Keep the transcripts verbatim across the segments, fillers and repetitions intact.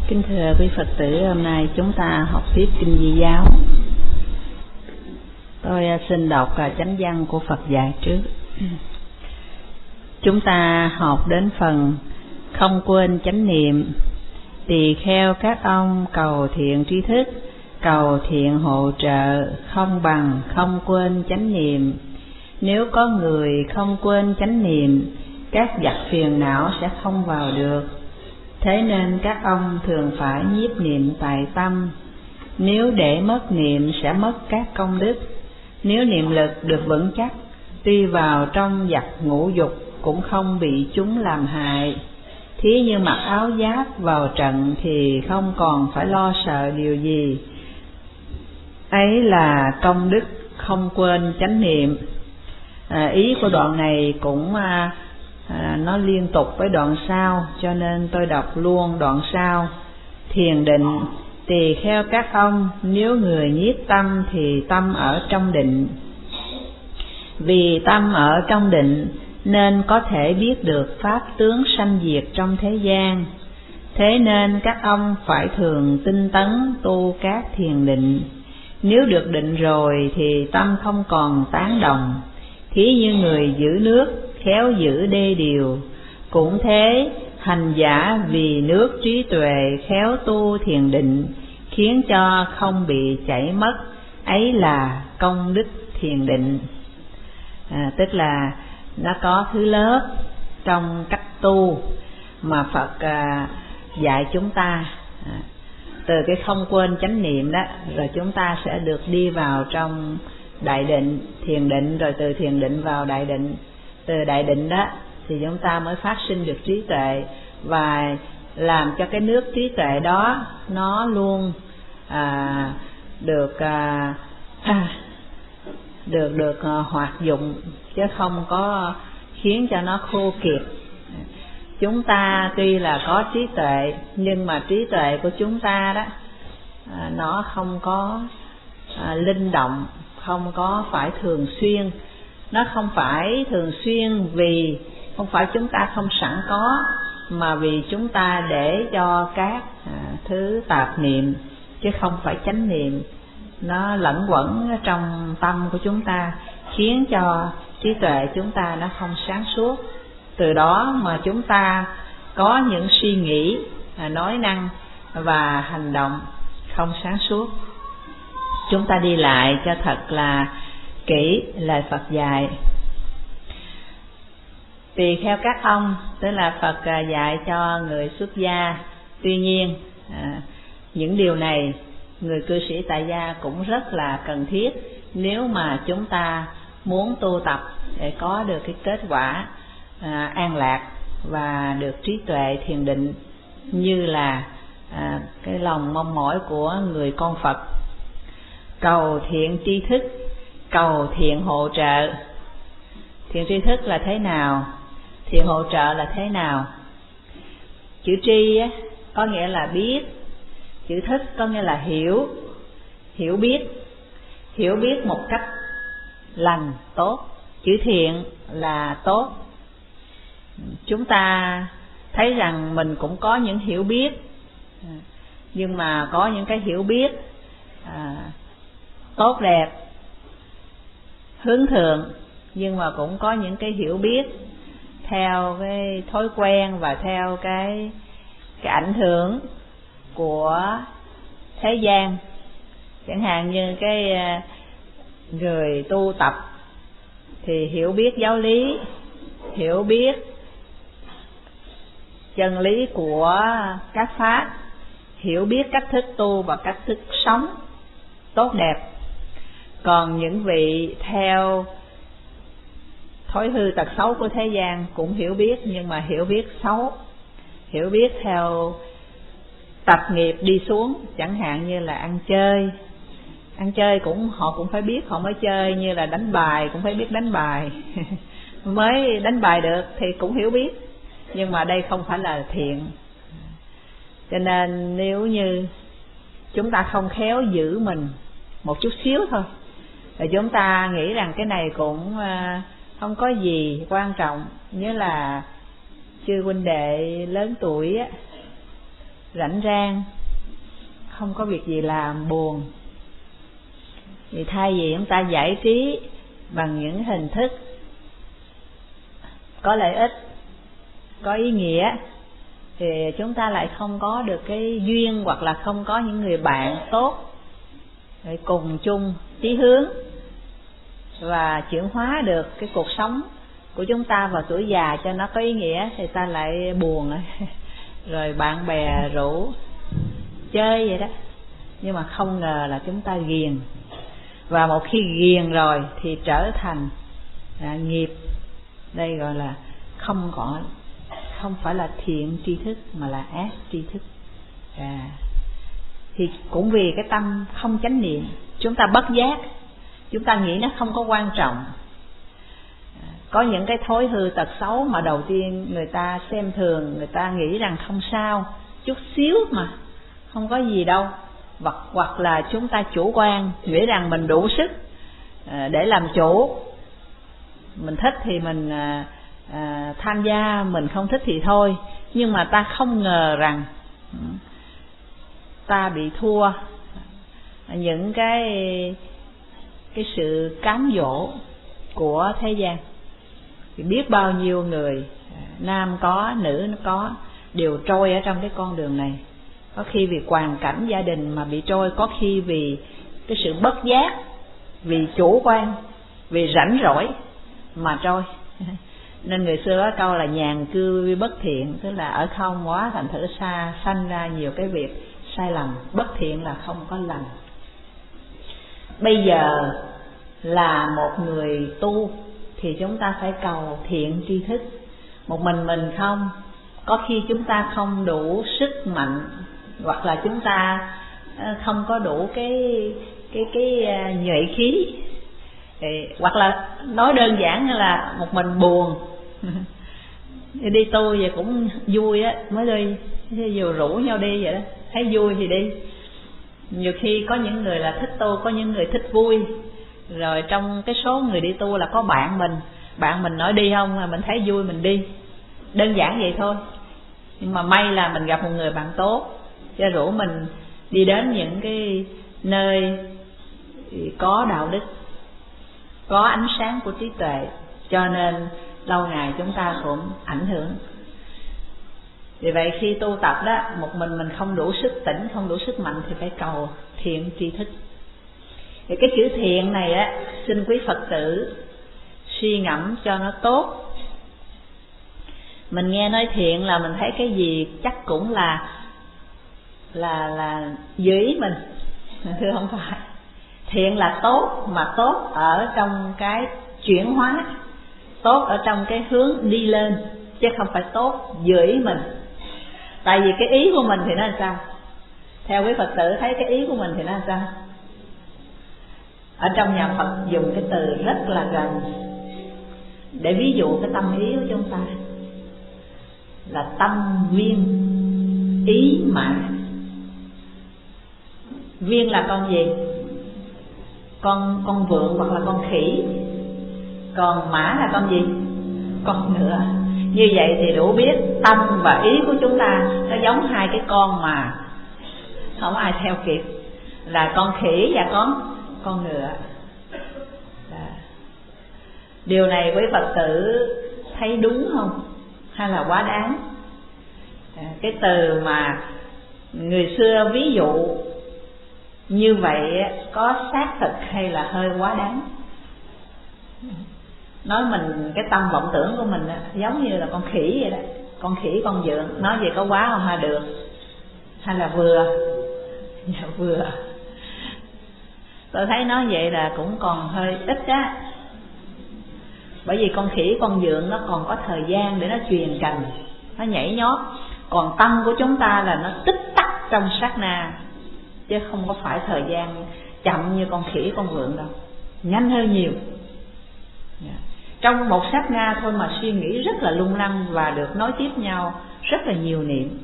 Kính thưa quý Phật tử, hôm nay chúng ta học tiếp Kinh Di Giáo. Tôi xin đọc chánh văn của Phật dạy trước. Chúng ta học đến phần không quên chánh niệm, tỳ kheo các ông cầu thiện tri thức, cầu thiện hộ trợ, không bằng không quên chánh niệm. Nếu có người không quên chánh niệm, các vật phiền não sẽ không vào được. Thế nên các ông thường phải nhiếp niệm tại tâm. Nếu để mất niệm sẽ mất các công đức. Nếu niệm lực được vững chắc, tuy vào trong vật ngũ dục cũng không bị chúng làm hại. Thí như mặc áo giáp vào trận thì không còn phải lo sợ điều gì. Ấy là công đức không quên chánh niệm. À, ý của đoạn này cũng à, à, nó liên tục với đoạn sau, cho nên tôi đọc luôn đoạn sau. Thiền định, tỳ kheo các ông, nếu người nhiếp tâm thì tâm ở trong định. Vì tâm ở trong định nên có thể biết được pháp tướng sanh diệt trong thế gian. Thế nên các ông phải thường tinh tấn tu các thiền định. Nếu được định rồi thì tâm không còn tán động. Thí như người giữ nước khéo giữ đê điều, cũng thế hành giả vì nước trí tuệ khéo tu thiền định, khiến cho không bị chảy mất. Ấy là công đức thiền định. À, tức là nó có thứ lớp trong cách tu mà Phật à, dạy chúng ta. À, từ cái không quên chánh niệm đó, rồi chúng ta sẽ được đi vào trong đại định, thiền định, rồi từ thiền định vào đại định. Từ đại định đó thì chúng ta mới phát sinh được trí tuệ, và làm cho cái nước trí tuệ đó nó luôn à, được à, à, được được à, hoạt dụng, chứ không có khiến cho nó khô kiệt. Chúng ta tuy là có trí tuệ, nhưng mà trí tuệ của chúng ta đó à, nó không có à, linh động, không có phải thường xuyên. Nó không phải thường xuyên vì không phải chúng ta không sẵn có, mà vì chúng ta để cho các à, thứ tạp niệm, chứ không phải chánh niệm, nó lẫn quẩn trong tâm của chúng ta, khiến cho trí tuệ chúng ta nó không sáng suốt. Từ đó mà chúng ta có những suy nghĩ, à, nói năng và hành động không sáng suốt. Chúng ta đi lại cho thật là kỹ lời Phật dạy. Tùy theo các ông, tức là Phật dạy cho người xuất gia. Tuy nhiên à, những điều này người cư sĩ tại gia cũng rất là cần thiết nếu mà chúng ta muốn tu tập để có được cái kết quả à, an lạc và được trí tuệ thiền định, như là à, cái lòng mong mỏi của người con Phật. Cầu thiện tri thức, cầu thiện hộ trợ. Thiện tri thức là thế nào? Thiện hộ trợ là thế nào? Chữ tri á, có nghĩa là biết. Chữ thức có nghĩa là hiểu. Hiểu biết. Hiểu biết một cách lành, tốt. Chữ thiện là tốt. Chúng ta thấy rằng mình cũng có những hiểu biết, nhưng mà có những cái hiểu biết à, tốt đẹp, hướng thượng, nhưng mà cũng có những cái hiểu biết theo cái thói quen và theo cái cái ảnh hưởng của thế gian. Chẳng hạn như cái người tu tập thì hiểu biết giáo lý, hiểu biết chân lý của các pháp, hiểu biết cách thức tu và cách thức sống tốt đẹp. Còn những vị theo thói hư tật xấu của thế gian cũng hiểu biết, nhưng mà hiểu biết xấu, hiểu biết theo tập nghiệp đi xuống. Chẳng hạn như là ăn chơi, ăn chơi cũng họ cũng phải biết họ mới chơi, như là đánh bài cũng phải biết đánh bài mới đánh bài được thì cũng hiểu biết, nhưng mà đây không phải là thiện. Cho nên nếu như chúng ta không khéo giữ mình một chút xíu thôi, rồi chúng ta nghĩ rằng cái này cũng không có gì quan trọng, như là chư huynh đệ lớn tuổi á, rảnh rang, không có việc gì làm, buồn. Thì thay vì chúng ta giải trí bằng những hình thức có lợi ích, có ý nghĩa, thì chúng ta lại không có được cái duyên, hoặc là không có những người bạn tốt để cùng chung chí hướng và chuyển hóa được cái cuộc sống của chúng ta vào tuổi già cho nó có ý nghĩa, thì ta lại buồn rồi bạn bè rủ chơi vậy đó. Nhưng mà không ngờ là chúng ta ghiền, và một khi ghiền rồi thì trở thành à, nghiệp. Đây gọi là không gọi không phải là thiện tri thức mà là ác tri thức. À, thì cũng vì cái tâm không chánh niệm, chúng ta bất giác, chúng ta nghĩ nó không có quan trọng. Có những cái thói hư tật xấu mà đầu tiên người ta xem thường, người ta nghĩ rằng không sao, chút xíu mà, không có gì đâu. Hoặc, hoặc là chúng ta chủ quan, nghĩ rằng mình đủ sức để làm chủ. Mình thích thì mình à, à, tham gia, mình không thích thì thôi. Nhưng mà ta không ngờ rằng ta bị thua những cái cái sự cám dỗ của thế gian. Thì biết bao nhiêu người, nam có, nữ nó có, đều trôi ở trong cái con đường này. Có khi vì hoàn cảnh gia đình mà bị trôi, có khi vì cái sự bất giác, vì chủ quan, vì rảnh rỗi mà trôi. Nên người xưa có câu là nhàn cư bất thiện, tức là ở không quá thành thử xa sanh ra nhiều cái việc sai lầm. Bất thiện là không có lành. Bây giờ là một người tu thì chúng ta phải cầu thiện tri thức. Một mình mình không, có khi chúng ta không đủ sức mạnh, hoặc là chúng ta không có đủ cái cái cái nhuệ khí, hoặc là nói đơn giản như là một mình buồn. Đi tu vậy cũng vui á, mới đi vừa rủ nhau đi vậy đó, thấy vui thì đi. Nhiều khi có những người là thích tu, có những người thích vui. Rồi trong cái số người đi tu là có bạn mình, bạn mình nói đi không, là mình thấy vui mình đi. Đơn giản vậy thôi. Nhưng mà may là mình gặp một người bạn tốt, cho rủ mình đi đến những cái nơi có đạo đức, có ánh sáng của trí tuệ, cho nên lâu ngày chúng ta cũng ảnh hưởng. Vì vậy khi tu tập đó, một mình mình không đủ sức tỉnh, không đủ sức mạnh thì phải cầu thiện tri thức. Thì cái chữ thiện này á, xin quý Phật tử suy ngẫm cho nó tốt. Mình nghe nói thiện là mình thấy cái gì chắc cũng là là là dưới ý mình, thưa không phải. Thiện là tốt, mà tốt ở trong cái chuyển hóa, tốt ở trong cái hướng đi lên, chứ không phải tốt dưới ý mình. Tại vì cái ý của mình thì nó làm sao? Theo quý Phật tử thấy cái ý của mình thì nó làm sao? Ở trong nhà Phật dùng cái từ rất là gần để ví dụ cái tâm ý của chúng ta là tâm viên ý mã. Viên là con gì? Con con vượn hoặc là con khỉ. Còn mã là con gì? Con ngựa. Như vậy thì đủ biết tâm và ý của chúng ta nó giống hai cái con mà không ai theo kịp, là con khỉ và con con ngựa. Điều này quý Phật tử thấy đúng không? Hay là quá đáng? Cái từ mà người xưa ví dụ như vậy có xác thực hay là hơi quá đáng? Nói mình cái tâm vọng tưởng của mình giống như là con khỉ vậy đó, con khỉ con vượn. Nói vậy có quá không? Ha, được. Hay là vừa? Dạ vừa. Tôi thấy nói vậy là cũng còn hơi ít á. Bởi vì con khỉ con vượn nó còn có thời gian để nó truyền cành, nó nhảy nhót. Còn tâm của chúng ta là nó tích tắc trong sát na, chứ không có phải thời gian chậm như con khỉ con vượn đâu, nhanh hơn nhiều. Trong một sát na thôi mà suy nghĩ rất là lung lăng và được nói tiếp nhau rất là nhiều niệm.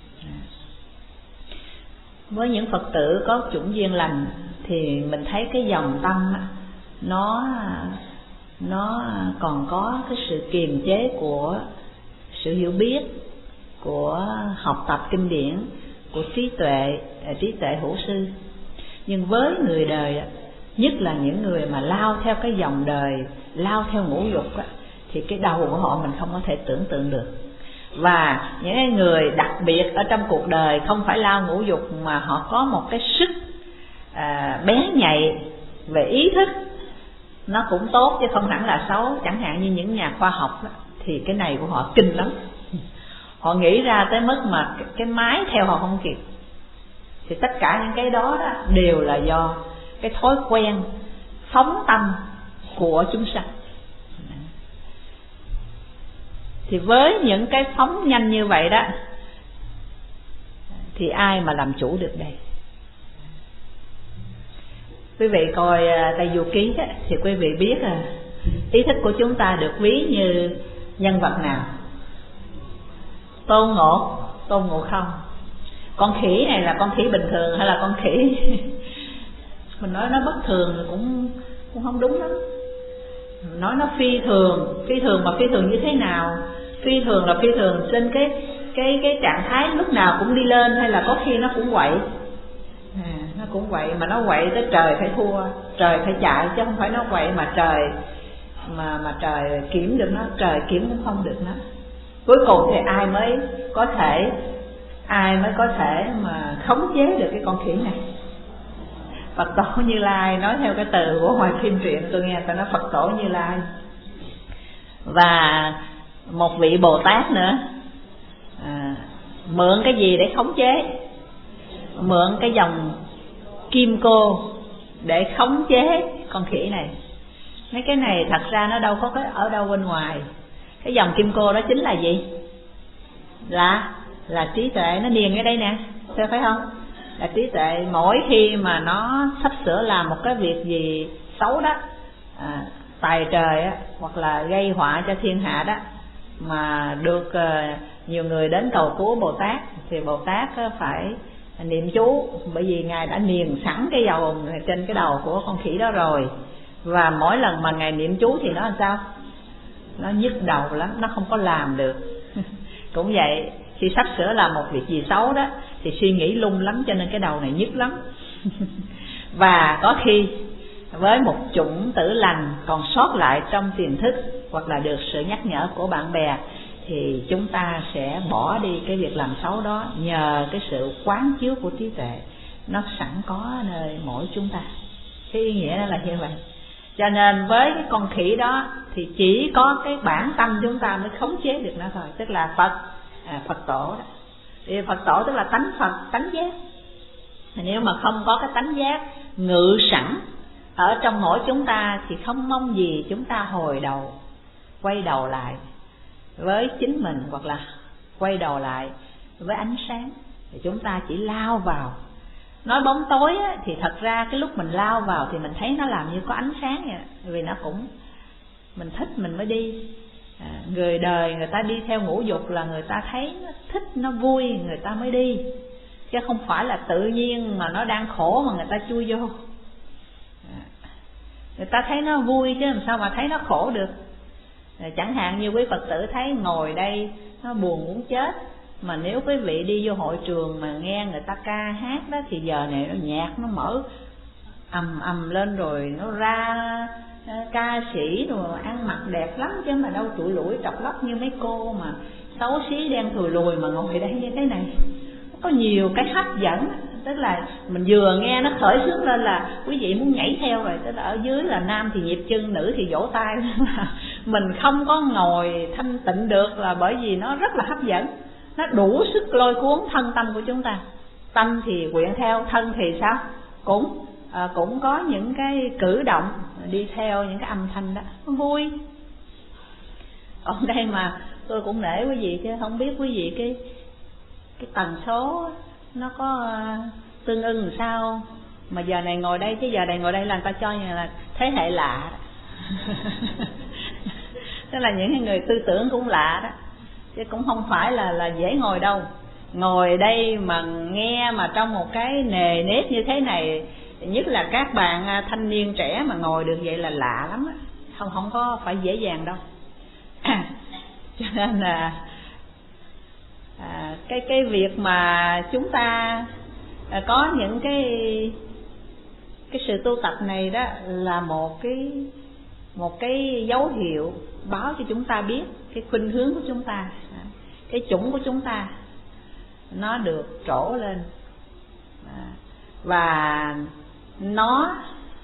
Với những Phật tử có chủng duyên lành thì mình thấy cái dòng tâm nó nó còn có cái sự kiềm chế của sự hiểu biết, của học tập kinh điển, của trí tuệ, trí tuệ hữu sư. Nhưng với người đời, nhất là những người mà lao theo cái dòng đời, lao theo ngũ dục, thì cái đầu của họ mình không có thể tưởng tượng được. Và những người đặc biệt ở trong cuộc đời không phải lao ngũ dục, mà họ có một cái sức à, bén nhạy về ý thức, nó cũng tốt chứ không hẳn là xấu. Chẳng hạn như những nhà khoa học đó, thì cái này của họ kinh lắm. Họ nghĩ ra tới mức mà cái máy theo họ không kịp. Thì tất cả những cái đó, đó đều là do cái thói quen phóng tâm của chúng sanh. Thì với những cái phóng nhanh như vậy đó, thì ai mà làm chủ được đây? Quý vị coi Tây Du Ký á, thì quý vị biết à, ý thức của chúng ta được ví như nhân vật nào? Tôn Ngộ, Tôn Ngộ Không. Con khỉ này là con khỉ bình thường hay là con khỉ mình nói nó bất thường cũng cũng không đúng lắm. Nói nó phi thường, phi thường mà phi thường như thế nào? Phi thường là phi thường trên cái cái cái trạng thái lúc nào cũng đi lên, hay là có khi nó cũng quậy. À, nó cũng quậy, mà nó quậy tới trời phải thua, trời phải chạy, chứ không phải nó quậy mà trời mà mà trời kiểm được nó, trời kiểm cũng không được nó. Cuối cùng thì ai mới có thể ai mới có thể mà khống chế được cái con khỉ này? Phật Tổ Như Lai, nói theo cái từ của ngoài phim truyện tôi nghe ta nói Phật Tổ Như Lai. Và một vị Bồ Tát nữa, à, mượn cái gì để khống chế? Mượn cái dòng kim cô để khống chế con khỉ này. Mấy cái này thật ra nó đâu có cái ở đâu bên ngoài. Cái dòng kim cô đó chính là gì? Là là trí tuệ, nó niền ở đây nè, phải không? Là trí tuệ. Mỗi khi mà nó sắp sửa làm một cái việc gì xấu đó, à, tài trời á, hoặc là gây họa cho thiên hạ đó, mà được uh, nhiều người đến cầu cứu Bồ Tát, thì Bồ Tát phải niệm chú, bởi vì Ngài đã niền sẵn cái dầu trên cái đầu của con khỉ đó rồi. Và mỗi lần mà Ngài niệm chú thì nó làm sao? Nó nhức đầu lắm, nó không có làm được. Cũng vậy, khi sắp sửa làm một việc gì xấu đó thì suy nghĩ lung lắm, cho nên cái đầu này nhức lắm. Và có khi với một chủng tử lành còn sót lại trong tiềm thức, hoặc là được sự nhắc nhở của bạn bè, thì chúng ta sẽ bỏ đi cái việc làm xấu đó, nhờ cái sự quán chiếu của trí tuệ nó sẵn có nơi mỗi chúng ta. Cái ý nghĩa đó là như vậy. Cho nên với cái con khỉ đó thì chỉ có cái bản tâm chúng ta mới khống chế được nó thôi. Tức là Phật, à, Phật Tổ đó. Thì Phật Tổ tức là tánh Phật, tánh giác. Nếu mà không có cái tánh giác ngự sẵn ở trong mỗi chúng ta, thì không mong gì chúng ta hồi đầu, quay đầu lại với chính mình, hoặc là quay đầu lại với ánh sáng. Thì chúng ta chỉ lao vào. Nói bóng tối á, thì thật ra cái lúc mình lao vào thì mình thấy nó làm như có ánh sáng vậy. Vì nó cũng, mình thích mình mới đi. à, Người đời người ta đi theo ngũ dục là người ta thấy nó thích, nó vui, người ta mới đi. Chứ không phải là tự nhiên mà nó đang khổ mà người ta chui vô. à, Người ta thấy nó vui chứ làm sao mà thấy nó khổ được. à, Chẳng hạn như quý Phật tử thấy ngồi đây nó buồn muốn chết, mà nếu quý vị đi vô hội trường mà nghe người ta ca hát đó, thì giờ này nó nhạc nó mở ầm ầm lên, rồi nó ra ca sĩ rồi ăn mặc đẹp lắm, chứ mà đâu tụi lủi trọc lóc như mấy cô mà xấu xí đen thùi lùi mà ngồi đây như thế này. Có nhiều cái hấp dẫn, tức là mình vừa nghe nó khởi xướng lên là quý vị muốn nhảy theo rồi. Tức là ở dưới là nam thì nhịp chân, nữ thì vỗ tay. Mình không có ngồi thanh tịnh được là bởi vì nó rất là hấp dẫn. Nó đủ sức lôi cuốn thân tâm của chúng ta. Tâm thì quyện theo, thân thì sao? Cũng à, cũng có những cái cử động đi theo những cái âm thanh đó, nó vui. Ở đây mà tôi cũng nể quý vị, chứ không biết quý vị cái cái tần số nó có uh, tương ưng làm sao mà giờ này ngồi đây, chứ giờ này ngồi đây là người ta cho như là thế hệ lạ. Tức là những người tư tưởng cũng lạ đó, chứ cũng không phải là là dễ ngồi đâu. Ngồi đây mà nghe mà trong một cái nề nếp như thế này, nhất là các bạn thanh niên trẻ mà ngồi được vậy là lạ lắm á, không không có phải dễ dàng đâu. Cho nên là à, cái cái việc mà chúng ta có những cái cái sự tu tập này đó là một cái một cái dấu hiệu báo cho chúng ta biết cái khuynh hướng của chúng ta, cái chủng của chúng ta nó được trổ lên, và nó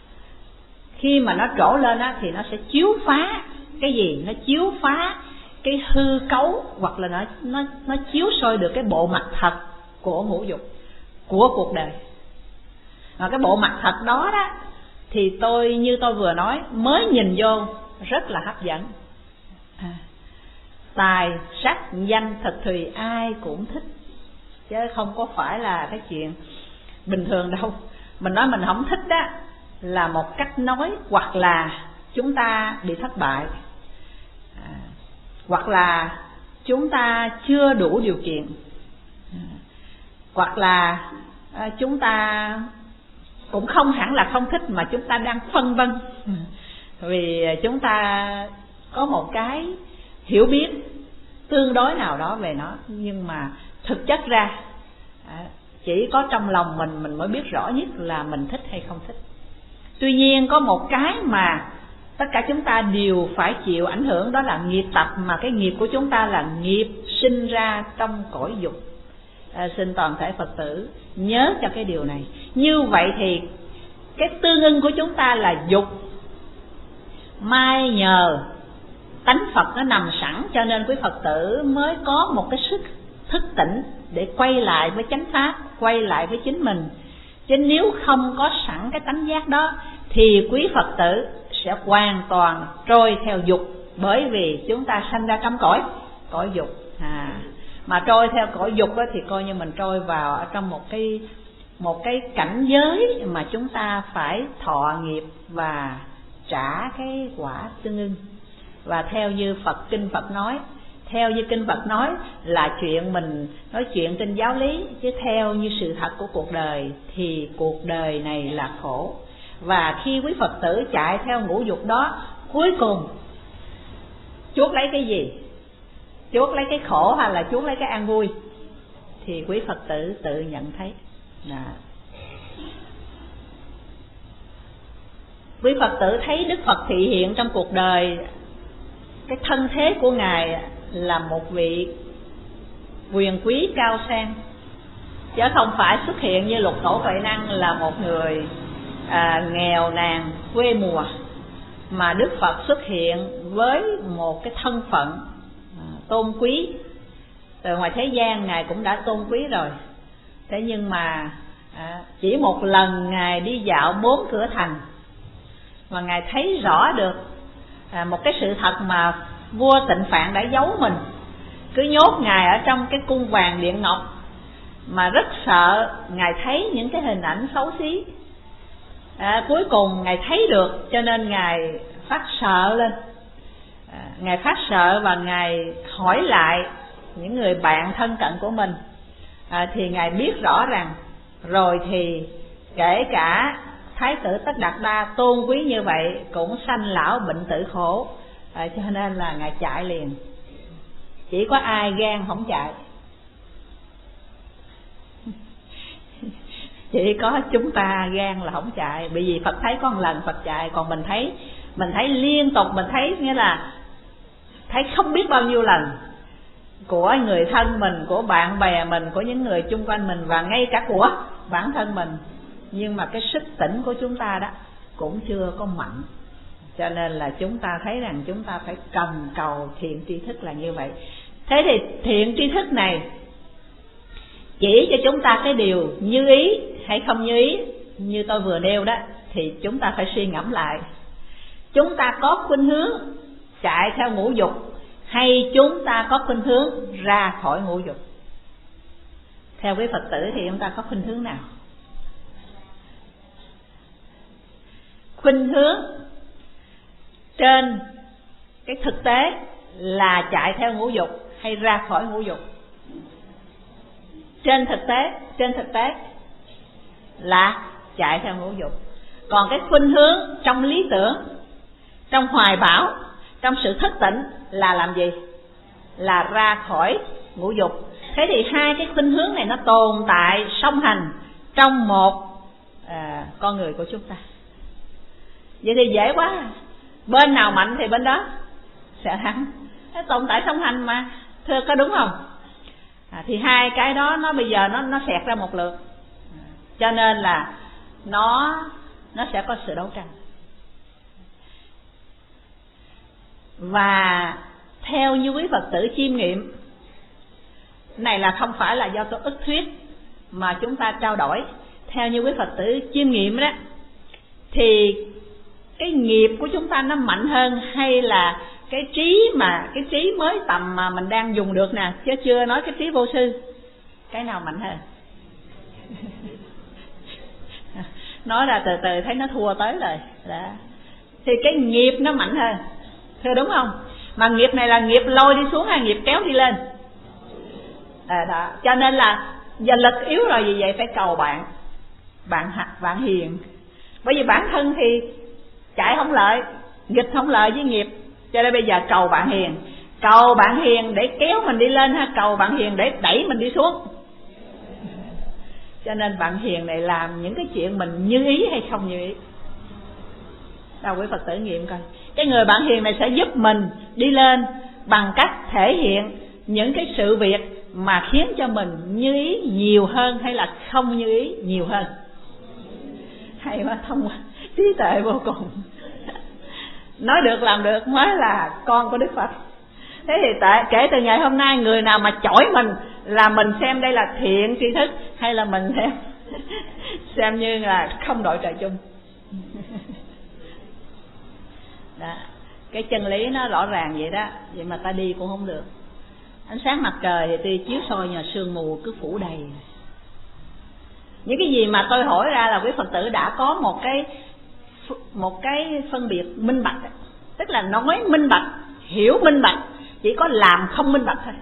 khi mà nó trổ lên á thì nó sẽ chiếu phá cái gì, nó chiếu phá cái hư cấu, hoặc là nó nó nó chiếu soi được cái bộ mặt thật của ngũ dục, của cuộc đời. Và cái bộ mặt thật đó đó thì tôi như tôi vừa nói, mới nhìn vô rất là hấp dẫn. À, tài sắc danh thực thùy ai cũng thích, chứ không có phải là cái chuyện bình thường đâu. Mình nói mình không thích đó là một cách nói, hoặc là chúng ta bị thất bại, à, hoặc là chúng ta chưa đủ điều kiện, à, hoặc là à, chúng ta cũng không hẳn là không thích, mà chúng ta đang phân vân, vì chúng ta có một cái hiểu biết tương đối nào đó về nó, nhưng mà thực chất ra chỉ có trong lòng mình mình mới biết rõ nhất là mình thích hay không thích. Tuy nhiên có một cái mà tất cả chúng ta đều phải chịu ảnh hưởng, đó là nghiệp tập, mà cái nghiệp của chúng ta là nghiệp sinh ra trong cõi dục. À, xin toàn thể Phật tử nhớ cho cái điều này. Như vậy thì cái tương ưng của chúng ta là dục, mai nhờ tánh Phật nó nằm sẵn, cho nên quý Phật tử mới có một cái sức thức tỉnh để quay lại với chánh pháp, quay lại với chính mình. Chứ nếu không có sẵn cái tánh giác đó thì quý Phật tử sẽ hoàn toàn trôi theo dục, bởi vì chúng ta sanh ra trong cõi cõi dục. À, mà trôi theo cõi dục đó thì coi như mình trôi vào ở trong một cái một cái cảnh giới mà chúng ta phải thọ nghiệp và trả cái quả tương ưng. Và theo như Phật kinh Phật nói, theo như kinh Phật nói là chuyện mình nói chuyện trên giáo lý, chứ theo như sự thật của cuộc đời thì cuộc đời này là khổ. Và khi quý Phật tử chạy theo ngũ dục đó, cuối cùng chuốc lấy cái gì? Chuốc lấy cái khổ hay là chuốc lấy cái an vui? Thì quý Phật tử tự nhận thấy. Đó. Quý Phật tử thấy Đức Phật thị hiện trong cuộc đời, cái thân thế của Ngài là một vị quyền quý cao sang, chứ không phải xuất hiện như Lục Tổ Huệ Năng là một người à, nghèo nàn quê mùa, mà Đức Phật xuất hiện với một cái thân phận à, tôn quý. Từ ngoài thế gian Ngài cũng đã tôn quý rồi, thế nhưng mà à, chỉ một lần Ngài đi dạo bốn cửa thành mà Ngài thấy rõ được à, một cái sự thật mà vua Tịnh Phạn đã giấu mình, cứ nhốt Ngài ở trong cái cung vàng điện ngọc, mà rất sợ Ngài thấy những cái hình ảnh xấu xí. À, cuối cùng Ngài thấy được, cho nên Ngài phát sợ lên. À, Ngài phát sợ và Ngài hỏi lại những người bạn thân cận của mình. À, thì Ngài biết rõ rằng rồi thì kể cả Thái tử Tất Đạt Đa tôn quý như vậy cũng sanh lão bệnh tử khổ. À, cho nên là Ngài chạy liền. Chỉ có ai gan không chạy? Chỉ có chúng ta gan là không chạy. Bởi vì Phật thấy có một lần Phật chạy, còn mình thấy mình thấy liên tục, mình thấy nghĩa là thấy không biết bao nhiêu lần của người thân mình, của bạn bè mình, của những người chung quanh mình, và ngay cả của bản thân mình. Nhưng mà cái sức tỉnh của chúng ta đó cũng chưa có mạnh. Cho nên là chúng ta thấy rằng chúng ta phải cần cầu thiện tri thức là như vậy. Thế thì thiện tri thức này chỉ cho chúng ta cái điều như ý hay không như ý, như tôi vừa nêu đó, thì chúng ta phải suy ngẫm lại. Chúng ta có khuynh hướng chạy theo ngũ dục, hay chúng ta có khuynh hướng ra khỏi ngũ dục? Theo quý Phật tử thì chúng ta có khuynh hướng nào? Khuynh hướng trên cái thực tế là chạy theo ngũ dục hay ra khỏi ngũ dục? Trên thực tế, trên thực tế là chạy theo ngũ dục. Còn cái khuynh hướng trong lý tưởng, trong hoài bão, trong sự thức tỉnh là làm gì? Là ra khỏi ngũ dục. Thế thì hai cái khuynh hướng này nó tồn tại song hành trong một à, con người của chúng ta. Vậy thì dễ quá, bên nào mạnh thì bên đó sẽ thắng. Nó tồn tại song hành mà, thưa có đúng không? À, thì hai cái đó nó bây giờ nó nó xẹt ra một lượt, cho nên là nó nó sẽ có sự đấu tranh. Và theo như quý Phật tử chiêm nghiệm, này là không phải là do tôi ức thuyết mà chúng ta trao đổi. Theo như quý Phật tử chiêm nghiệm đó, thì cái nghiệp của chúng ta nó mạnh hơn, hay là cái trí mà cái trí mới tầm mà mình đang dùng được nè, chứ chưa nói cái trí vô sư, cái nào mạnh hơn? Nói ra từ từ thấy nó thua tới rồi đó. Thì cái nghiệp nó mạnh hơn, thưa đúng không? Mà nghiệp này là nghiệp lôi đi xuống hay nghiệp kéo đi lên? À, đó. Cho nên là giờ lực yếu rồi, vì vậy phải cầu bạn, bạn hạt bạn hiền. Bởi vì bản thân thì chạy không lợi, nghịch không lợi với nghiệp, cho nên bây giờ cầu bạn hiền. Cầu bạn hiền để kéo mình đi lên hay cầu bạn hiền để đẩy mình đi xuống? Cho nên bạn hiền này làm những cái chuyện mình như ý hay không như ý? Đâu quý Phật tử nghiệm coi. Cái người bạn hiền này sẽ giúp mình đi lên bằng cách thể hiện những cái sự việc mà khiến cho mình như ý nhiều hơn hay là không như ý nhiều hơn? Hay quá, thông qua trí tuệ vô cùng. Nói được làm được mới là con của Đức Phật. Thế thì tại, kể từ ngày hôm nay, người nào mà chổi mình là mình xem đây là thiện tri thức, hay là mình xem xem như là không đội trời chung. Đó. Cái chân lý nó rõ ràng vậy đó, vậy mà ta đi cũng không được. Ánh sáng mặt trời thì tuy chiếu soi nhờ sương mù cứ phủ đầy. Những cái gì mà tôi hỏi ra là quý Phật tử đã có một cái một cái phân biệt minh bạch, tức là nói minh bạch, hiểu minh bạch, chỉ có làm không minh bạch thôi.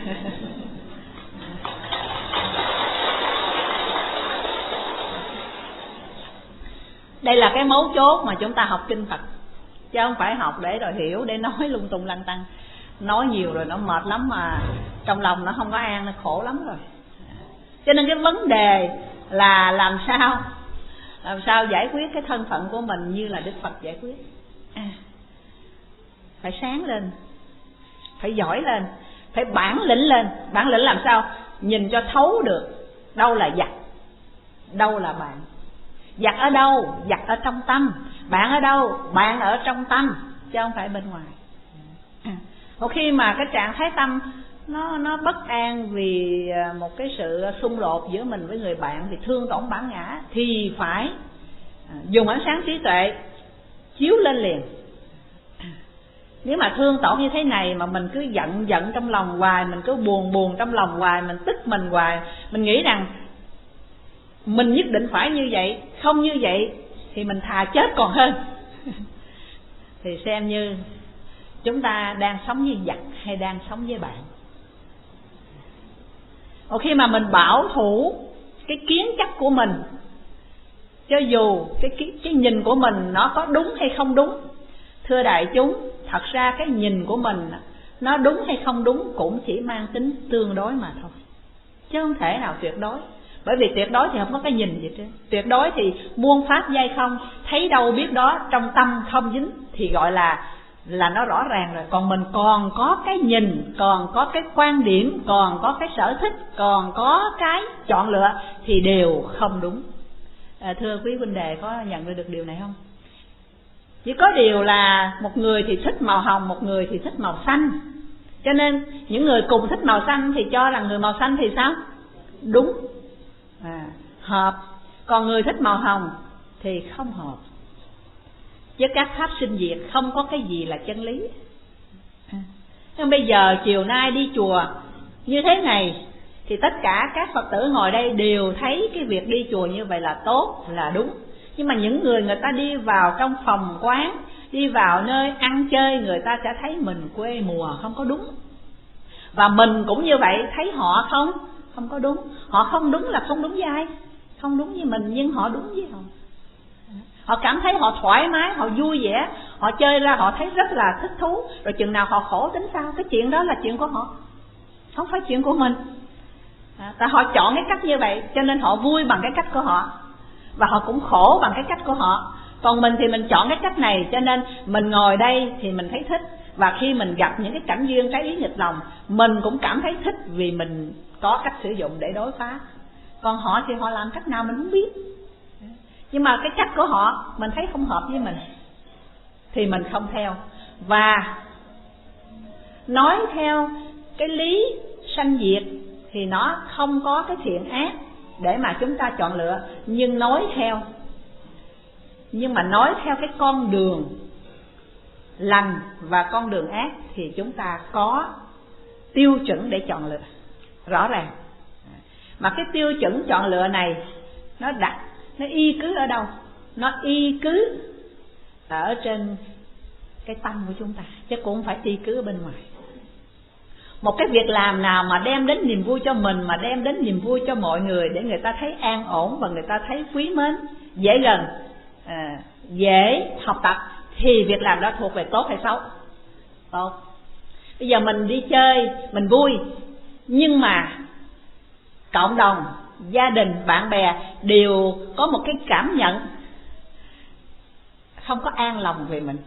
Đây là cái mấu chốt mà chúng ta học kinh Phật, chứ không phải học để rồi hiểu, để nói lung tung lăng tăng. Nói nhiều rồi nó mệt lắm, mà trong lòng nó không có an, nó khổ lắm rồi. Cho nên cái vấn đề là làm sao làm sao giải quyết cái thân phận của mình như là Đức Phật giải quyết. À, phải sáng lên, phải giỏi lên, phải bản lĩnh lên. Bản lĩnh làm sao? Nhìn cho thấu được đâu là giặc, đâu là bạn. Giặc ở đâu? Giặc ở trong tâm. Bạn ở đâu? Bạn ở trong tâm, chứ không phải bên ngoài. À, một khi mà cái trạng thái tâm nó nó bất an vì một cái sự xung đột giữa mình với người bạn, thì thương tổn bản ngã, thì phải dùng ánh sáng trí tuệ chiếu lên liền. Nếu mà thương tổn như thế này mà mình cứ giận giận trong lòng hoài, mình cứ buồn buồn trong lòng hoài, mình tức mình hoài, mình nghĩ rằng mình nhất định phải như vậy, không như vậy thì mình thà chết còn hơn. Thì xem như chúng ta đang sống với giặc hay đang sống với bạn. Một khi mà mình bảo thủ cái kiến chấp của mình, cho dù cái, cái, cái nhìn của mình nó có đúng hay không đúng, thưa đại chúng, thật ra cái nhìn của mình nó đúng hay không đúng cũng chỉ mang tính tương đối mà thôi, chứ không thể nào tuyệt đối. Bởi vì tuyệt đối thì không có cái nhìn gì chứ. Tuyệt đối thì muôn pháp giai không, thấy đâu biết đó, trong tâm không dính, thì gọi là là nó rõ ràng rồi. Còn mình còn có cái nhìn, còn có cái quan điểm, còn có cái sở thích, còn có cái chọn lựa thì đều không đúng. À, thưa quý huynh đệ, có nhận ra được điều này không? Chỉ có điều là một người thì thích màu hồng, một người thì thích màu xanh. Cho nên những người cùng thích màu xanh thì cho rằng người màu xanh thì sao? Đúng, à, hợp. Còn người thích màu hồng thì không hợp. Với các pháp sinh diệt không có cái gì là chân lý. Nhưng bây giờ chiều nay đi chùa như thế này thì tất cả các Phật tử ngồi đây đều thấy cái việc đi chùa như vậy là tốt, là đúng. Nhưng mà những người người ta đi vào trong phòng quán, đi vào nơi ăn chơi, người ta sẽ thấy mình quê mùa, không có đúng. Và mình cũng như vậy, thấy họ không không có đúng. Họ không đúng là không đúng với ai? Không đúng với mình, nhưng họ đúng với họ. Họ cảm thấy họ thoải mái, họ vui vẻ, họ chơi ra họ thấy rất là thích thú. Rồi chừng nào họ khổ tính sao? Cái chuyện đó là chuyện của họ, không phải chuyện của mình. Và họ chọn cái cách như vậy, cho nên họ vui bằng cái cách của họ, và họ cũng khổ bằng cái cách của họ. Còn mình thì mình chọn cái cách này, cho nên mình ngồi đây thì mình thấy thích. Và khi mình gặp những cái cảnh duyên trái ý nghịch lòng, mình cũng cảm thấy thích vì mình có cách sử dụng để đối phá. Còn họ thì họ làm cách nào mình không biết, nhưng mà cái cách của họ mình thấy không hợp với mình thì mình không theo. Và nói theo cái lý sanh diệt thì nó không có cái thiện ác để mà chúng ta chọn lựa. Nhưng nói theo Nhưng mà nói theo cái con đường lành và con đường ác thì chúng ta có tiêu chuẩn để chọn lựa rõ ràng. Mà cái tiêu chuẩn chọn lựa này nó đặt, nó y cứ ở đâu? Nó y cứ ở trên cái tâm của chúng ta, chứ cũng không phải y cứ ở bên ngoài. Một cái việc làm nào mà đem đến niềm vui cho mình, mà đem đến niềm vui cho mọi người, để người ta thấy an ổn và người ta thấy quý mến, dễ gần, à, dễ học tập, thì việc làm đó thuộc về tốt hay xấu? Tốt. Bây giờ mình đi chơi, mình vui, nhưng mà cộng đồng, gia đình, bạn bè đều có một cái cảm nhận không có an lòng về mình,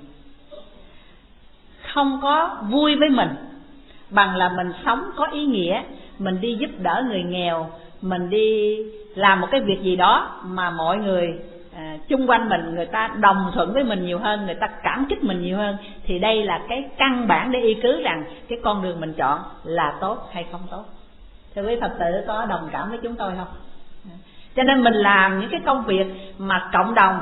không có vui với mình, bằng là mình sống có ý nghĩa, mình đi giúp đỡ người nghèo, mình đi làm một cái việc gì đó mà mọi người à, chung quanh mình, người ta đồng thuận với mình nhiều hơn, người ta cảm kích mình nhiều hơn, thì đây là cái căn bản để y cứ rằng cái con đường mình chọn là tốt hay không tốt. Thưa quý Phật tử có đồng cảm với chúng tôi không? Cho nên mình làm những cái công việc mà cộng đồng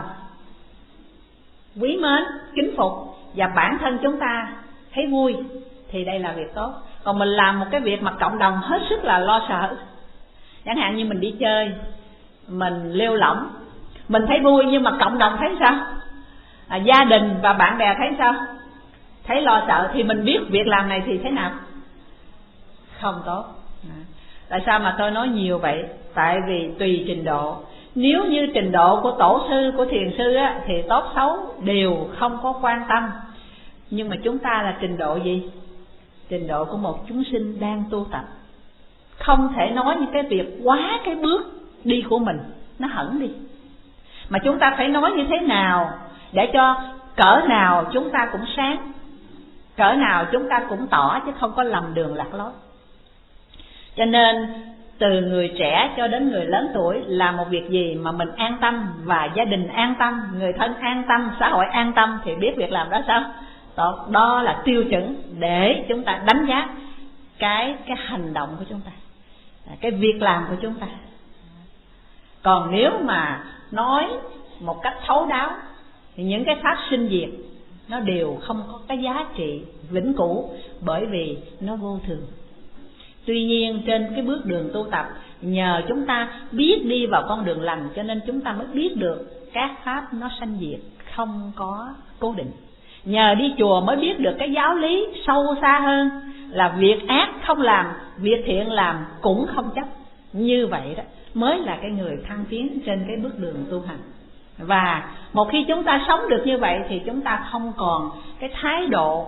quý mến, kính phục, và bản thân chúng ta thấy vui thì đây là việc tốt. Còn mình làm một cái việc mà cộng đồng hết sức là lo sợ, chẳng hạn như mình đi chơi, mình lêu lỏng, mình thấy vui nhưng mà cộng đồng thấy sao? À, gia đình và bạn bè thấy sao? Thấy lo sợ, thì mình biết việc làm này thì thế nào? Không tốt. À, tại sao mà tôi nói nhiều vậy? Tại vì tùy trình độ. Nếu như trình độ của tổ sư, của thiền sư á, thì tốt xấu đều không có quan tâm. Nhưng mà chúng ta là trình độ gì? Trình độ của một chúng sinh đang tu tập. Không thể nói những cái việc quá cái bước đi của mình, nó hẳn đi. Mà chúng ta phải nói như thế nào để cho cỡ nào chúng ta cũng sáng, cỡ nào chúng ta cũng tỏ, chứ không có lầm đường lạc lối. Cho nên từ người trẻ cho đến người lớn tuổi, làm một việc gì mà mình an tâm, và gia đình an tâm, người thân an tâm, xã hội an tâm, thì biết việc làm đó sao? Đó, đó là tiêu chuẩn để chúng ta đánh giá cái, cái hành động của chúng ta, cái việc làm của chúng ta. Còn nếu mà nói một cách thấu đáo thì những cái pháp sinh diệt nó đều không có cái giá trị vĩnh cửu, bởi vì nó vô thường. Tuy nhiên trên cái bước đường tu tập, nhờ chúng ta biết đi vào con đường lành, cho nên chúng ta mới biết được các pháp nó sanh diệt, không có cố định. Nhờ đi chùa mới biết được cái giáo lý sâu xa hơn, là việc ác không làm, việc thiện làm cũng không chấp. Như vậy đó mới là cái người thăng tiến trên cái bước đường tu hành. Và một khi chúng ta sống được như vậy thì chúng ta không còn cái thái độ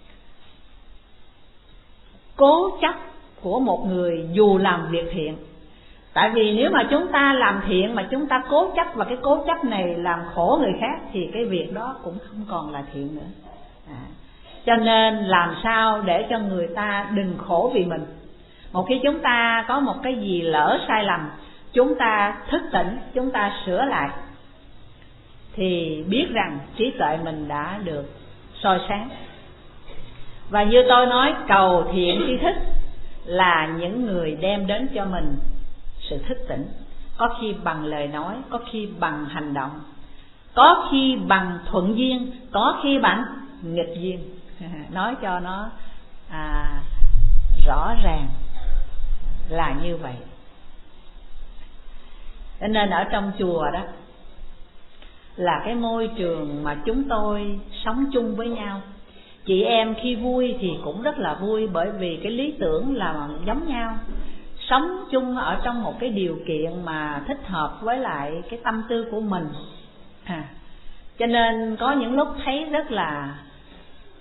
cố chấp của một người dù làm việc thiện. Tại vì nếu mà chúng ta làm thiện mà chúng ta cố chấp, và cái cố chấp này làm khổ người khác, thì cái việc đó cũng không còn là thiện nữa. à. Cho nên làm sao để cho người ta đừng khổ vì mình. Một khi chúng ta có một cái gì lỡ sai lầm, chúng ta thức tỉnh, chúng ta sửa lại, thì biết rằng trí tuệ mình đã được soi sáng. Và như tôi nói, cầu thiện tri thức là những người đem đến cho mình sự thức tỉnh. Có khi bằng lời nói, có khi bằng hành động, có khi bằng thuận duyên, có khi bằng nghịch duyên. Nói cho nó à, rõ ràng là như vậy. Cho nên ở trong chùa đó là cái môi trường mà chúng tôi sống chung với nhau. Chị em khi vui thì cũng rất là vui, bởi vì cái lý tưởng là giống nhau, sống chung ở trong một cái điều kiện mà thích hợp với lại cái tâm tư của mình. à, Cho nên có những lúc thấy rất là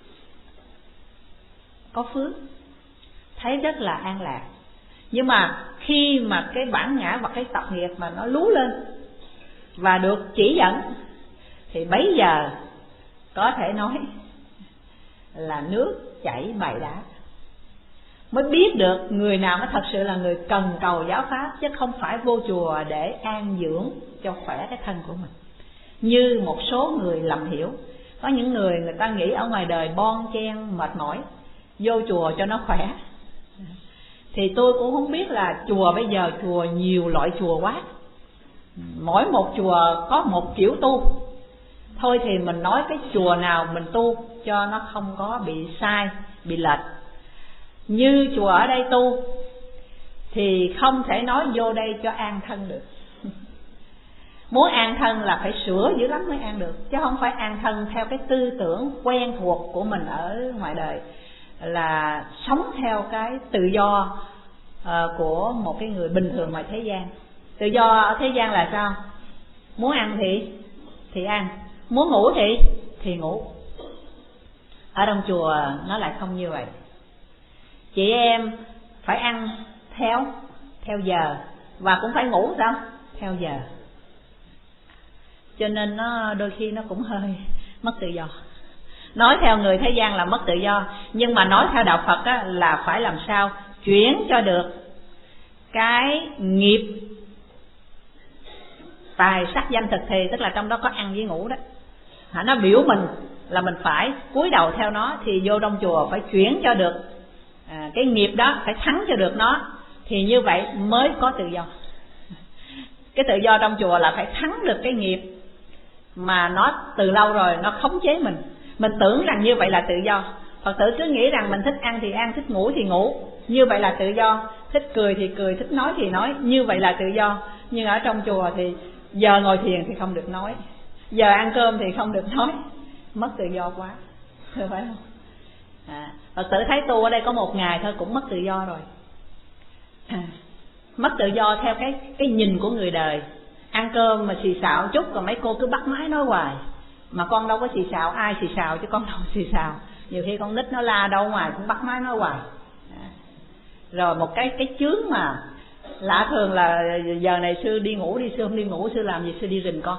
có phước, thấy rất là an lạc. Nhưng mà khi mà cái bản ngã và cái tập nghiệp mà nó lú lên và được chỉ dẫn, thì bấy giờ có thể nói là nước chảy bày đá, mới biết được người nào mới thật sự là người cần cầu giáo pháp, chứ không phải vô chùa để an dưỡng cho khỏe cái thân của mình. Như một số người lầm hiểu, có những người người ta nghĩ ở ngoài đời bon chen mệt mỏi, vô chùa cho nó khỏe. Thì tôi cũng không biết là chùa bây giờ chùa nhiều loại chùa quá, mỗi một chùa có một kiểu tu. Thôi thì mình nói cái chùa nào mình tu cho nó không có bị sai, bị lệch. Như chùa ở đây tu thì không thể nói vô đây cho an thân được. Muốn an thân là phải sửa dữ lắm mới an được, chứ không phải an thân theo cái tư tưởng quen thuộc của mình ở ngoài đời, là sống theo cái tự do uh, của một cái người bình thường ngoài thế gian. Tự do ở thế gian là sao? Muốn ăn thì thì ăn, muốn ngủ thì thì ngủ. Ở trong chùa nó lại không như vậy. Chị em phải ăn theo theo giờ, và cũng phải ngủ sao? Theo giờ. Cho nên nó đôi khi nó cũng hơi mất tự do. Nói theo người thế gian là mất tự do, nhưng mà nói theo đạo Phật á, là phải làm sao chuyển cho được cái nghiệp tài sắc danh thực thì, tức là trong đó có ăn với ngủ đó. Nó biểu mình là mình phải cúi đầu theo nó, thì vô trong chùa phải chuyển cho được à, cái nghiệp đó, phải thắng cho được nó, thì như vậy mới có tự do. Cái tự do trong chùa là phải thắng được cái nghiệp mà nó từ lâu rồi nó khống chế mình. Mình tưởng rằng như vậy là tự do. Phật tử cứ nghĩ rằng mình thích ăn thì ăn, thích ngủ thì ngủ, như vậy là tự do. Thích cười thì cười, thích nói thì nói, như vậy là tự do. Nhưng ở trong chùa thì giờ ngồi thiền thì không được nói, giờ ăn cơm thì không được nói, mất tự do quá, phải không? À, Phật tử thấy tu ở đây có một ngày thôi cũng mất tự do rồi. À, mất tự do theo cái cái nhìn của người đời. Ăn cơm mà xì xào chút, còn mấy cô cứ bắt máy nói hoài. Mà con đâu có xì xào, ai xì xào chứ con đâu xì xào. Nhiều khi con nít nó la đâu ngoài cũng bắt máy nói hoài. À, rồi một cái cái chướng mà lạ thường là giờ này sư đi ngủ đi, sư không đi ngủ, sư làm gì? Sư đi rình con.